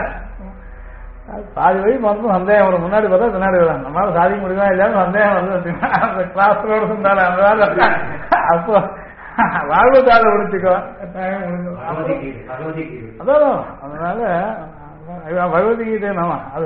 பாதி வழி மறந்து சந்தேகம் வரும். முன்னாடி பார்த்தா பின்னாடி வரும். நம்மளால சாதிக்க முடியுமா இல்லையான்னு சந்தேகம் வந்து அந்த கிளாஸோட இருந்தாலும் அதனால அப்போ வாழ்வதால முடிச்சுக்கோ அதான். அதனால பகவத்கீதை நம்ம அது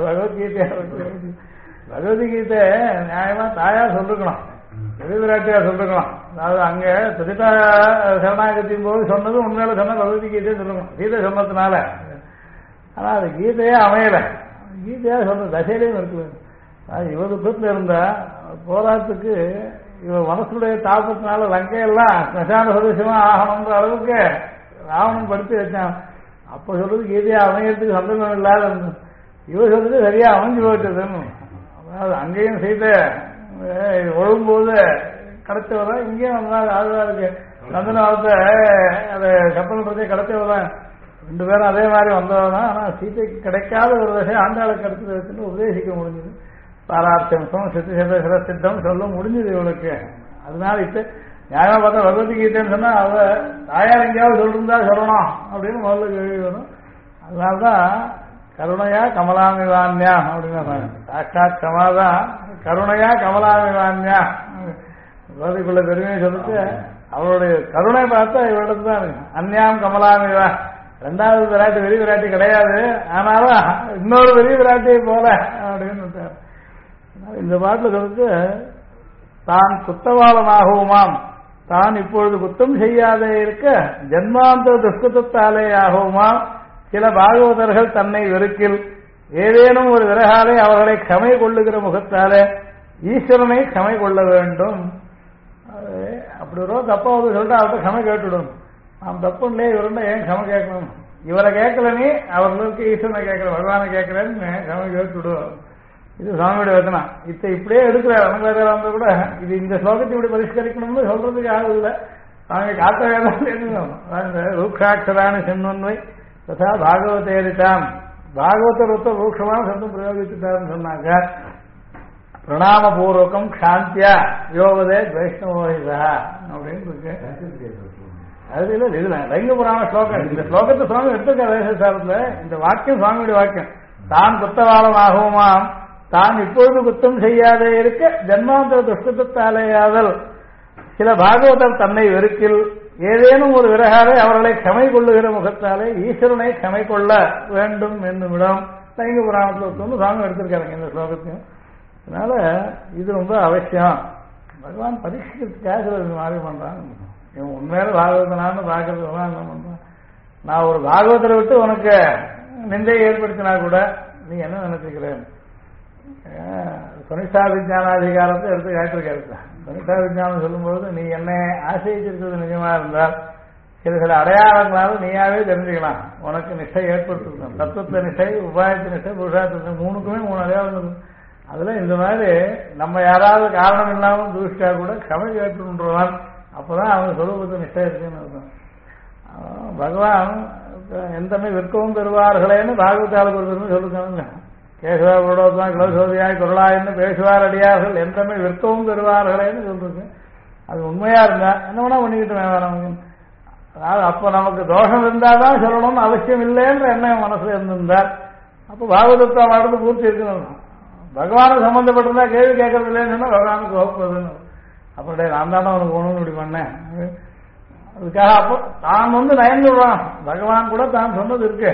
பகவத்கீதை நியாயமா தாயா சொல்லிருக்கணும், எதிராட்டியா சொல்லிருக்கணும். அதாவது அங்க துரிதா சரணாகத்தின் போது சொன்னது உண்மையில சொன்ன பகவத்கீதையை சொல்லணும் கீதை சொன்னதுனால. ஆனா அது கீதையே அமையல, கீதையா சொன்ன தசையிலையும் இருக்குது. இவ துக்கத்துல இருந்தா போராட்டத்துக்கு இவ மனசுடைய தாக்கத்தினால லங்கையெல்லாம் ஸ்மசான சதசியமா ஆகணுன்ற அளவுக்கு ராவணன் படுத்தி வச்சான். அப்ப சொல்றது கீதையா அமையறதுக்கு சந்தர்ப்பம் இல்லாத இவ சொல்றது சரியா அமைஞ்சு போயிட்டதுன்னு. அதாவது அங்கேயும் செய்த ஒழுங்கும்போது கிடைச்சவதான் இங்கேயும் அதுதான் இருக்கு. நந்தனாவத்தை அதை கப்பல் பிரச்சனை கிடைச்சவதான் 2 பேரும் அதே மாதிரி வந்தவதான். ஆனா சீதைக்கு கிடைக்காத ஒரு விஷயம் ஆண்டாளை கிடைச்சது வச்சுன்னு உபதேசிக்க முடிஞ்சது. பாரார்த்தம் சித்தி சித்தம் சொல்ல முடிஞ்சது இவளுக்கு. அதனால இப்ப நியாயமா பார்த்தா பகவத்கீதைன்னு சொன்னா அவ தாயார் எங்கேயாவது சொல்லிருந்தா சொல்லணும் அப்படின்னு முதல்ல கேள்வி வரும். அதனால்தான் கருணையா கமலாமிவான்யா அப்படின்னு சாட்சாத் கமாதான் கருணையா கமலாமிவான்யா பகவதிக்குள்ள பெருமையை சொல்லிட்டு அவருடைய கருணை பார்த்தா இவரிடத்து தான் இருக்கு. அந்யாம் கமலாமிவா ரெண்டாவது விராட்டி வெறி விராட்டி கிடையாது, ஆனாலும் இன்னொரு வெறி விராட்டியை போல அப்படின்னு இந்த பாட்டுல சொல்லிட்டு தான் குத்தவாளனாகவுமாம் தான் இப்பொழுது குத்தம் செய்யாதே இருக்க ஜன்மாந்த துஷ்குத்தாலே ஆகவுமாம் சில பாகவதர்கள் தன்னை வெறுக்கில் ஏதேனும் ஒரு விறகாலே அவர்களை கமை கொள்ளுகிற முகத்தாலே ஈஸ்வரனை கமை கொள்ள வேண்டும். அப்படி ஒரு தப்பாவது சொல்லிட்டு அவர்கிட்ட கமை கேட்டுடும். நாம் தப்பு இல்லையே இவருன்னா ஏன் கமை கேட்கணும், இவரை கேட்கல நீ அவர்களுக்கு ஈஸ்வரனை கேட்கற பகவானை கேட்கலன்னு கமை கேட்டுடும். இது சுவாமியுடைய வச்சனா. இப்படியே எடுக்கிறார் அனங்கராஜா கூட இது இந்த ஸ்லோகத்தை இப்படி பரிஷ்கரிக்கணும்னு சொல்றதுக்கு ஆகுதில்லை. சுவாமி காட்ட வேதாந்த ரூக்ஷாட்சரான சென்வன்மை ததா பாகவதேரிட்டான் பாகவத ரூக்ஷமான சந்தம் பிரயோகிச்சுட்டாருன்னு சொன்னாங்க. பிரணாமபூர்வகம் சாந்தியா யோகதே வைஷ்ணவோகிதா அப்படின்னு இருக்கு. அது இல்ல இதுல ரைங்க புராண ஸ்லோகம். இந்த ஸ்லோகத்தை சுவாமி எடுத்துக்காரத்துல இந்த வாக்கியம் சுவாமியுடைய வாக்கியம். தான் குத்தவாளமாகவுமாம் தான் இப்பொழுது குத்தம் செய்யாதே இருக்க ஜன்மாந்திர துஷ்டத்தாலேயாதல் சில பாகவதர் தன்னை வெறுக்கில் ஏதேனும் ஒரு விறகாலே அவர்களை கமை கொள்ளுகிற முகத்தாலே ஈஸ்வரனை கமை கொள்ள வேண்டும் என்னுமிடம் ரைங்க புராணத்தில் சுவாமி எடுத்திருக்காருங்க இந்த ஸ்லோகத்தையும். அதனால இது ரொம்ப அவசியம். பகவான் பரீட்சிக்கிறதுக்காக மாறி பண்றான். இவன் உண்மையில பாகவதனான்னு பாக்குறது என்ன பண்றான். நான் ஒரு பாகவதரை விட்டு உனக்கு நிந்தையை ஏற்படுத்தினா கூட நீ என்ன நினைச்சுக்கிறேன். சுனிஷ்டா விஜயானாதிகாரத்தை எடுத்து காட்டிருக்காரு. சுனிஷ்டா விஜயானம் சொல்லும்போது நீ என்னை ஆசைச்சிருக்கிறது நிஜமா இருந்தால் சில அடையாளங்களாலும் நீயாவே தெரிஞ்சுக்கலாம். உனக்கு நிஷ்டை ஏற்படுத்திருக்கணும். தத்துவ நிஷ்டை, உபாயத்து நிஷ்டை, புருஷார்த்த மூணுக்குமே 3 அடையாளங்கள். அதுல இந்த மாதிரி நம்ம யாராவது காரணம் இல்லாமல் தூஷ்டா கூட கமை கேட்டுருவான். அப்பதான் அவங்க சொல்லுவது நிஷ்டை இருக்குன்னு அர்த்தம். பகவான் எந்தமே விற்கவும் பெறுவார்களேன்னு பாகவதாளுக்கு ஒரு சொல்லுங்க. கேசவா குருடோத்தான் கிளசோதியாய் குரலாயின்னு பேசுவார் அடியார்கள் எந்தமே விற்கவும் பெறுவார்களேன்னு சொல்றது. அது உண்மையா இருந்தா என்ன வேணா பண்ணிக்கிட்டு வேணாம். அதாவது அப்ப நமக்கு தோஷம் இருந்தாதான் சொல்லணும்னு அவசியம் இல்லைன்ற எண்ணம் மனசுல இருந்திருந்தார். அப்ப பாகவதத்தை வாழ்ந்து பூர்த்தி இருக்கணும். பகவானுக்கு சம்பந்தப்பட்டிருந்தா கேள்வி கேட்கறது இல்லைன்னு சொன்னா பகவானுக்கு வகுப்பதுன்னு. அப்படியே நான் தானே அவனுக்கு ஒண்ணும் இப்படி பண்ணேன். அதுக்காக அப்போ தான் நயந்துடுறான். பகவான் கூட தான் சொன்னது இருக்கு.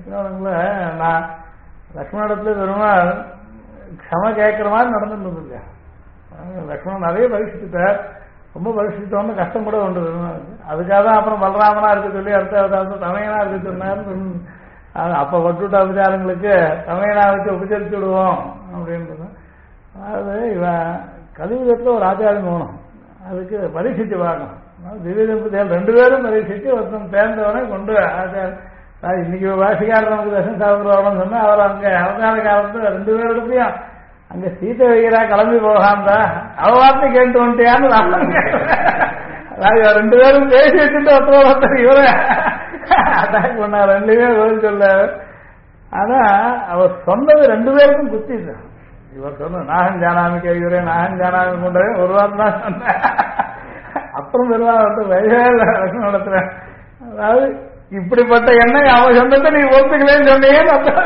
நான் லக்ஷ்மணத்துல பெருமாள் க்ஷம கேட்கிற மாதிரி நடந்துட்டு இருக்கேன். லக்ஷ்மணன் நிறைய பரிசுத்தார். ரொம்ப பரிசுத்தோன்னு கஷ்டம் கூட உண்டு பெருமாளுக்கு. அதுக்காக தான் அப்புறம் பலராமனா இருக்க சொல்லி அடுத்த தமையனா இருக்க சொன்னார். அப்ப பட்டுவிட்ட அபிச்சாரங்களுக்கு தமையனா வச்சு உபச்சரிச்சு விடுவோம் அப்படின்றது. அதாவது இவன் கலியுகத்துல ஒரு ஆச்சாரம் போகணும். அதுக்கு பரீட்சிச்சு பார்க்கணும். திவ்ய தம்பதியால் 2 பேரும் பரீட்சிச்சு ஒருத்தன் தேர்ந்தவனை கொண்டு ஆச்சாரம். இன்னைக்கு வாசிக்காரர் நமக்கு தர்ஷன் சாப்பிடுவாங்கன்னு சொன்னா அவர் அங்க அவதார காலத்துல 2 பேருடையும் அங்க சீத்தை வைக்கிறா கிளம்பி போகாந்தா அவ வார்த்தை கேட்டு வந்துட்டியான்னு அதாவது 2 பேரும் பேசி வச்சுட்டு ஒருத்தர் இவரை அட்டாக் பண்ணார். 2 பேரும் பதில் சொல்ல. ஆனா அவர் சொன்னது 2 பேருக்கும் குத்தி. இவர் சொன்ன நாகன் ஜானாமிக்கு இவரே நாகன் ஜானாமி கொண்டே ஒரு வாரம் தான் சொன்ன. அப்புறம் பெருமாள் வயதே இல்லை நடத்துறேன். அதாவது இப்படிப்பட்ட எண்ணெய் அவன் சொன்னதை நீ ஒத்துக்கலன்னு சொன்னீங்க.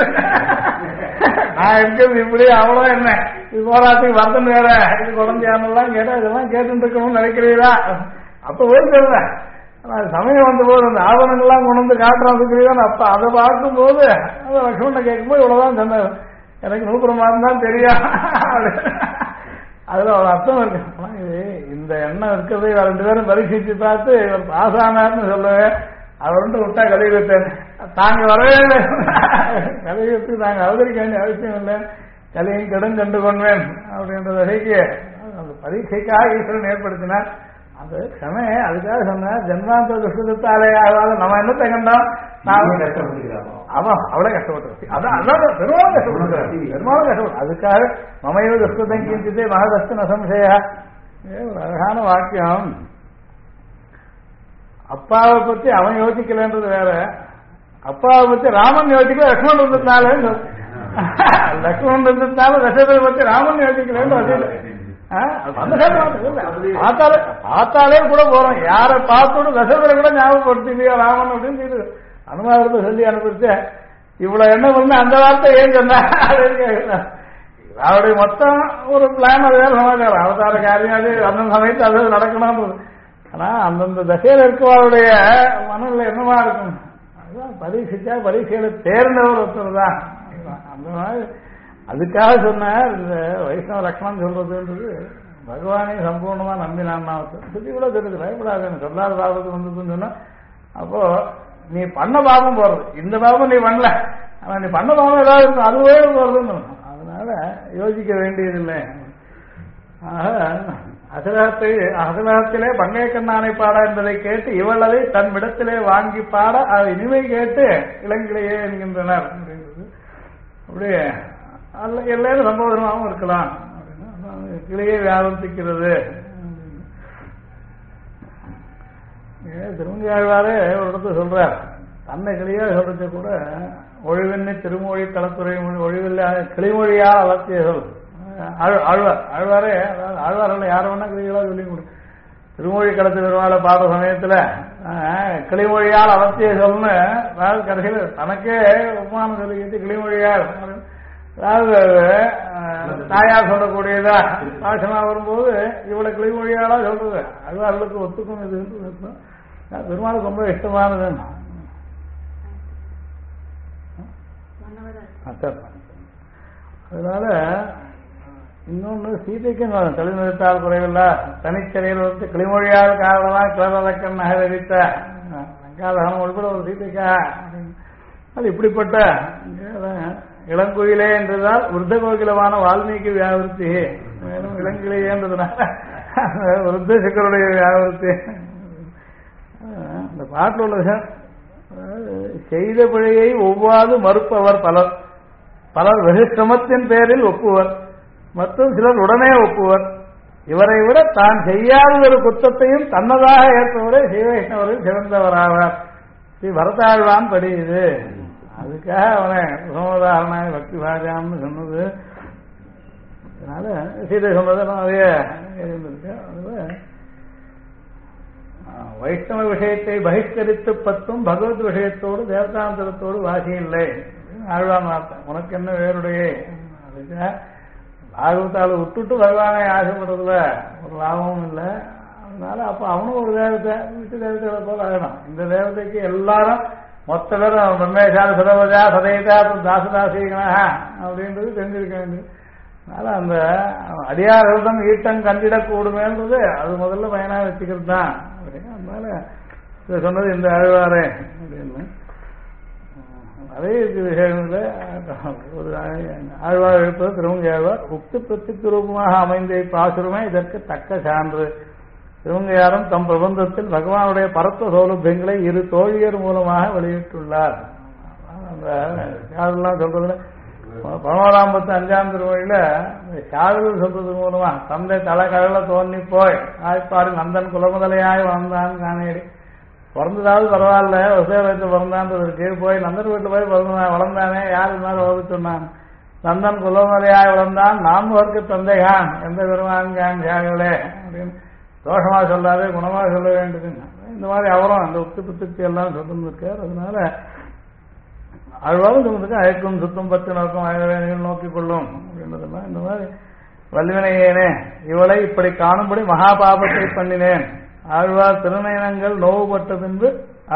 நான் இருக்கிறது இப்படி அவ்வளோ என்ன இது போராட்டத்துக்கு வர்த்தன் வேற இது குழந்தையானெல்லாம் கேட்டா இதெல்லாம் கேட்டு இருக்கணும்னு நினைக்கிறீங்களா? அப்ப போய் சொல்றேன். சமயம் வந்த போது அந்த ஆவணங்கள்லாம் கொண்டு வந்து காட்டுறான். அப்ப அதை பார்க்கும் போது லட்சுமணனை கேட்கும்போது இவ்வளவுதான் சொன்னார். எனக்கு நூப்புறமா இருந்தாலும் தெரியும். அதுல ஒரு அர்த்தம் இருக்கு. இந்த எண்ணம் இருக்கிறது 2 பேரும் பரீட்சிச்சு பார்த்து இவர் பாஸ் ஆனார்னு சொல்லுவேன். அவர்கிட்ட விட்டா கலியுகத்தேன் தாங்க வரவே இல்லை. கலியுகத்துக்கு தாங்க அவதரிக்க வேண்டிய அவசியம் இல்லை. கலியும் கெடும் கண்டு கொள்வேன் அப்படின்ற வகைக்கு அந்த பரீட்சைக்காக ஈஸ்வரன் ஏற்படுத்தினார். அது க்ஷமே அதுக்காக சொன்ன ஜன்மாந்த துஷ்டத்தாலே ஆகாத நம்ம என்னத்தை கண்டோம். அவன் அவளே கஷ்டப்பட்டு அதான் பெருமாளும் கஷ்டப்பட்டு பெருமாளும் கஷ்டப்பட்டு அதுக்காக மமையோ துஷ்டத்தம் கிஞ்சித்தே மகதஸ்து நசம்சயா. ஒரு அழகான வாக்கியம். அப்பாவை பத்தி அவன் யோசிக்கலன்றது வேற. அப்பாவை பத்தி ராமன் யோசிக்கல லக்ஷ்மணன் இருந்ததுனால லக்ஷ்மணன் இருந்ததுனால தசரதை பத்தி ராமன் யோசிக்கலன்னு பார்த்தாலே கூட போறோம். யாரை பார்த்தோடு தசரதரை கூட ஞாபகப்படுத்திலையோ ராமன் அப்படின்னு சொல்லி அனுமானத்தை சொல்லி அனுப்பிச்சு இவ்வளவு என்ன பண்ண அந்த வார்த்தை ஏன் சொன்ன அவருடைய மொத்தம் ஒரு பிளான் அது வேற சமாச்சாரம். அவதார காரியம் அது அந்தந்த சமயத்து அது நடக்கணும். ஆனா அந்தந்த தசையில இருக்கவருடைய மனநிலை என்னவா இருக்கும் அதுதான் பரீட்சிச்சா பரீட்சையில தேர்ந்தவர் ஒருத்தர் தான். அந்த மாதிரி அதுக்காக சொன்னார் இந்த வைஷ்ணவ லட்சணம் சொல்றதுன்றது பகவானே சம்பூர்ணமா நம்பினான். சுத்தி கூட தெரியுது பயப்படாது சொல்லாத பாபத்துக்கு வந்ததுன்னு சொன்னா அப்போ நீ பண்ண பாபம் போறது இந்த பாபம் நீ பண்ணல ஆனா நீ பண்ண பாபம் ஏதாவது இருக்கும் அதுவே போறதுன்னு. அதனால யோசிக்க வேண்டியதில்லை. ஆக அசலகத்திலே பங்கைய கண்ணானை பாட என்பதை கேட்டு இவள் அதை தன் விடத்திலே வாங்கி பாட அதை இனிமை கேட்டு இளங்கிலேயே என்கின்றனர் அப்படின்றது. அப்படியே அல்ல எல்லாரும் சம்போதனமாகவும் இருக்கலாம் அப்படின்னா கிளையே வியாபர்த்திக்கிறது. திருமங்கையாழ்வாரே ஒரு இடத்துல சொல்றார் தன்னை கிளியா சொல்றது கூட ஒழிவெண்ணி திருமொழி களத்துறை ஒழிவில்லை கிளிமொழியால் அலர்த்திய சொல் ஆழ்வாரே அதாவது ஆழ்வார்கள் யார வேணா கிளிகளா சொல்லி கொடு திருமொழி களத்து பெருமாளை பாடுற சமயத்துல கிளிமொழியால் அவசிய சொல்லுன்னு அதாவது கடைசியில் தனக்கே உபமானம் சொல்லிக்கிட்டு கிளிமொழியால் அதாவது தாயார் சொல்லக்கூடியதா பாசமா வரும்போது இவ்வளவு கிளிமொழியாலா சொல்றது அழ்வார்களுக்கு ஒத்துக்கும் இது பெருமாளுக்கு ரொம்ப இஷ்டமானது. அதனால இன்னொன்னு சீதைக்கு தலைநிறுத்தால் குறைவில்ல தனிச்சலையில் வந்து கிளிமொழியால் காரணமா கிளவலக்கன் நகரடித்த லங்காதகனம் உட்பட ஒரு சீதைக்கா அது இப்படிப்பட்ட இளங்குயிலே என்றதால் விருத்த கோகிலமான வால்மீகி வியாவிருத்தி மேலும் இளங்கிலேன்றதுனால விருத்த சிக்கருடைய வியாவிருத்தி. அந்த பாட்டில் உள்ள செய்த பிழையை ஒவ்வாது மறுப்பவர் பலர் பலர் வெகு சிரமத்தின் பேரில் ஒப்புவர் மற்றும் சிலர் உடனே ஒப்புவர். இவரை விட தான் செய்யாத ஒரு குற்றத்தையும் தன்னதாக ஏற்பவரே ஸ்ரீவைஷ்ணவரில் சிறந்தவராவார். ஸ்ரீ பரதாழ்வான் படி இது அதுக்காக அவனை சோமதாரணாய பக்தி பாஜாம்னு சொன்னது. அதனால சீதை சொன்னதெல்லாம் அதையே இருந்திருக்கு. வைஷ்ணவ விஷயத்தை பகிஷ்கரித்து பத்தும் பகவத் விஷயத்தோடு தேவதாந்தரத்தோடு வாசியில்லை ஆழ்வான் வார்த்தை. உனக்கு என்ன வேறுடைய அதுக்காக பாகவத்தால் விட்டுட்டு பகவானை ஆசைப்படுறதுல ஒரு லாபமும் இல்லை. அதனால அப்ப அவனும் ஒரு தேவத்தை விட்டு தேவத்தை போல ஆகணும். இந்த தேவதைக்கு எல்லாரும் மொத்த பேரும் பிரம்மேசால சதவஜா சதைதா தாசதாசீகனா அப்படின்றது தெரிஞ்சிருக்க வேண்டியது. அதனால அந்த அடியார்களிடம் ஈட்டம் கண்டிடக்கூடுமேன்றது அது முதல்ல பயனா வச்சுக்கிறது தான். அதனால சொன்னது இந்த ஆழ்வாரே அப்படின்னு அதே விஷயங்கள ஒரு ஆழ்வார் எழுப்பது திருமங்கை ஆழ்வார் உக்தி பிரத்திக்கு ரூபமாக அமைந்த பாசுரமே இதற்கு தக்க சான்று. திருமங்கையாரும் தம் பிரபந்தத்தில் பகவானுடைய பரத்த சௌலபியங்களை இரு தோழியர் மூலமாக வெளியிட்டுள்ளார். அந்த சாதெல்லாம் சொல்றதுல 1155 திருமொழியில சாதல் சொல்றது மூலமா தந்தை தலைக்கடல தோன்றி போய் ஆய்ப்பாடு நந்தன் குலமுதலையாய் வளர்ந்தான் காணேடி பிறந்ததாவது பரவாயில்ல விவசாயத்தை பிறந்தான்றதுக்கு போய் நந்தன் வீட்டுல போய் வளர்ந்தானே யார் இருந்தாலும் வகுப்பு சொன்னான். நந்தன் குலமுதலையாய் வளர்ந்தான் நாம் வர்க்க தந்தைகான் எந்த பெருமான்கான் தியாகங்களே அப்படின்னு தோஷமா சொல்லாது குணமா சொல்ல வேண்டியதுங்க. இந்த மாதிரி அவரும் அந்த உத்து புத்துக்கு எல்லாம் சொல்லிருக்கார். அதனால அழ்வாரும் சொல்றதுக்கு அழைக்கும் சுத்தம் பத்து நோக்கம் அயல்வேனைகள் நோக்கிக் கொள்ளும் அப்படின்றதெல்லாம் இந்த மாதிரி வல்வினையேனே இவளை இப்படி காணும்படி மகாபாபத்தை பண்ணினேன். ஆழ்வார் திருநயனங்கள் நோவுபட்ட பின்பு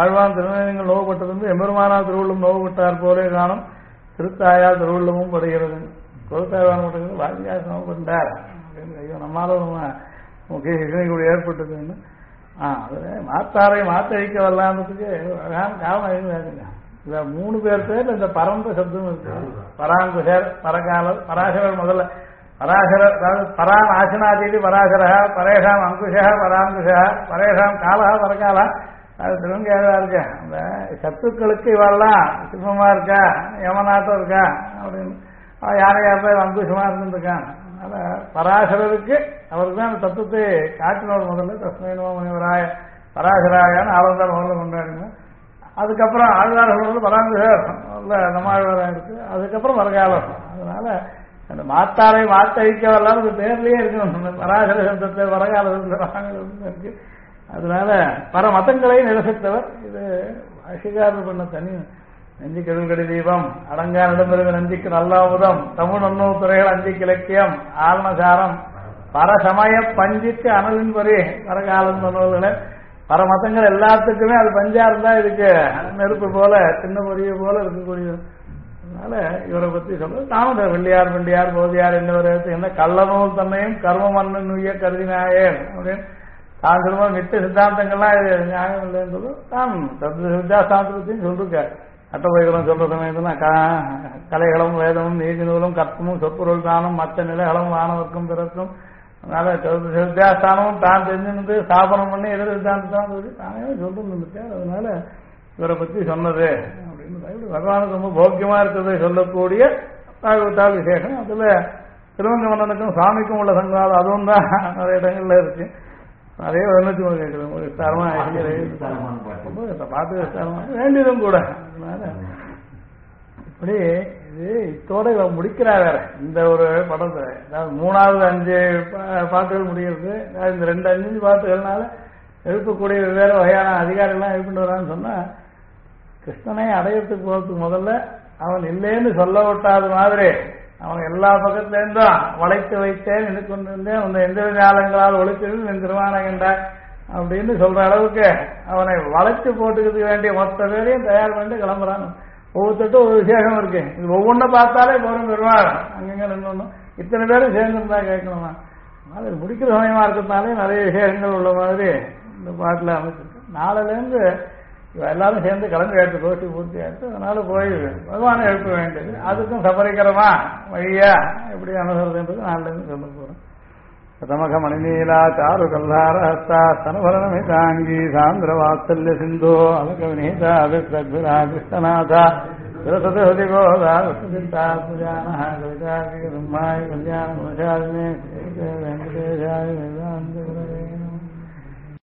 எம்பெருமானா திருவுள்ளம் நோவுபட்டார் போலே காணும் திருத்தாயார் திருவுள்ளமும் படுகிறது. கொழுத்தாழ்வான் மட்டும் வாத்தியார் நோவுபட்டார் அப்படின்னு ஐயோ நம்மளால முக்கிய சிக்கனைக்குள்ள ஏற்பட்டதுன்னு அதுல மாத்தாரை மாத்தழிக்க வரலான்றதுக்கு அழகான காரணம் எழுதுங்க. இதுல 3 பேர் இந்த பரந்த சப்தம் இருக்கு. பராங்குஷர் பரகாலர் பராசரர் முதல்ல பராசரர் அதாவது பரான் ஆசனாதீதி பராசரா பரேஷாம் அங்குஷா பராங்குஷா பரேஷாம் காலா பரகாலா அது திருவங்கையாக இருக்கு. அந்த சத்துக்களுக்கு இவெல்லாம் சிம்மமா இருக்கா யமநாட்டம் இருக்கா அப்படின்னு யாரையார் அங்குஷமா இருந்துருக்கான். அதனால பராசரருக்கு அவருக்கு தான் அந்த தத்துவத்தை காட்டினவர் முதல்ல தஸ்மைனோ முனிவராய பராசராயான்னு ஆழ்வார் முதல்ல கொண்டாடுங்க. அதுக்கப்புறம் ஆழ்வார்கள் பராங்குஷர் நம்ம ஆழ்வாராக இருக்கு. அதுக்கப்புறம் வரகாலம். அதனால அந்த மாத்தாரை மாத்தழிக்க வரலாம் ஒரு பேர்லயே இருக்கணும். பராசர சப்தத்தை வரகால இருக்கு. அதனால பல மதங்களை நிரசித்தவர். இது பாஷிகாரர் பண்ண தனி நெஞ்சி கெழுகடி தீபம் அடங்கார் இடம்பெறுக நஞ்சிக்கு நல்லாமுதம் தமிழ் நன்னூறு துறைகள் அஞ்சிக்கு இலக்கியம் ஆரணசாரம் பரசமய பஞ்சிக்கு அனலின் பரி பரகாலம் நூல்களை பர மதங்கள் எல்லாத்துக்குமே அது பஞ்சா இருந்தா இதுக்கு நெருப்பு போல சின்ன பொரிய போல இருக்கக்கூடிய. அதனால இவரை பத்தி சொல்றது தாமத வெள்ளியார் போதியார் என்னவர் என்ன கள்ளநூல் தன்னையும் கர்ம மன்னன் உய கருதினாயே அப்படின்னு தான் சொல்லும்போது மித்த சித்தாந்தங்கள்லாம் இது நியாயம் இல்லைன்றது தான் வித்யாசாந்தத்தையும் சொல்லிருக்க. அட்டபைகளும் சொல்ற சமயத்துல கலைகளும் வேதமும் நீதி நூலும் கற்பமும் சொற்பொருள் தானும் மற்ற நிலைகளும் வானவர்க்கும் பிறக்கும். அதனால வித்யாஸ்தானமும் தான் தெரிஞ்சுன்னு ஸ்தாபனம் பண்ணி எதிர் சித்தாந்தத்தான் சொல்லி தானே சொல்லிட்டு. அதனால இவரை பத்தி சொன்னது அப்படின்னு பகவானுக்கு ரொம்ப போக்கியமா இருக்கிறது சொல்லக்கூடிய தாழ்வுத்தாள் விசேஷம். அதுல திருவங்க மன்னனுக்கும் சுவாமிக்கும் உள்ள சங்காதம் அதுவும் தான் நிறைய இடங்கள்ல இருக்கு. நிறைய வர்ணிச்சு கேட்குறது ஒரு விஸ்தாரமா பாட்டு விஸ்தாரமா வேண்டியதும் கூட. அதனால இப்படி இது இத்தோட இவ முடிக்கிறா வேற இந்த ஒரு படத்தை. அதாவது 3வது 5 பாட்டுகள் முடிகிறது. இந்த 2 5 பாட்டுகள்னால எழுப்பக்கூடிய வெவ்வேறு வகையான அதிகாரிகள்லாம் எழுப்பிட்டு வரான்னு சொன்னா கிருஷ்ணனை அடையறதுக்கு போறதுக்கு முதல்ல அவன் இல்லைன்னு சொல்ல விட்டாத மாதிரி அவன் எல்லா பக்கத்திலேருந்தும் வளைத்து வைத்தேன் எனக்கு கொண்டிருந்தேன் உன்னை எந்த ஞானங்களால் ஒழித்து என் திருவானகண்டாய் அப்படின்னு சொல்ற அளவுக்கு அவனை வளைச்சு போட்டுக்கிறதுக்கு வேண்டிய மொத்த பேரையும் தயார் பண்ணிட்டு கிளம்புறான். ஒவ்வொருத்தட்டும் ஒரு விசேஷம் இருக்கு. இது ஒவ்வொன்றை பார்த்தாலே போரும் பெருமாள் அங்கங்க நின்று இத்தனை பேரும் சேர்ந்துருந்தா கேட்கணுமா. அது முடிக்கிற சமயமா இருக்கிறதுனாலே நிறைய விசேஷங்கள் உள்ள மாதிரி இந்த பாட்டில் அமைச்சிருக்கு. நாளிலேருந்து எல்லாரும் சேர்ந்து கிளம்பி எடுத்து கோஷ்டி பூர்த்தி ஆயிடுச்சு. அதனால போய் பகவானை எழுப்ப வேண்டியது. அதுக்கும் சபரிக்கிறமா வழியா எப்படி அணுகிறதுன்றது நாளிலேருந்து சொல்ல போறோம். தமக மணிநீலா சாரு கல்லாரஸ்தா சனபரணமே தாங்கி சாந்திர வாத்சல்ய சிந்தோ அலக வினீதா விஸ்ரத்விரா கிருஷ்ணநாதா விரசத ஹதிகோதா விஷ்ணுசிந்தா சுஜானஹ கவிதார்க்கிக சிம்மாய கல்யாண குணசாலினே வெங்கடேஷாய வேதாந்த குரவே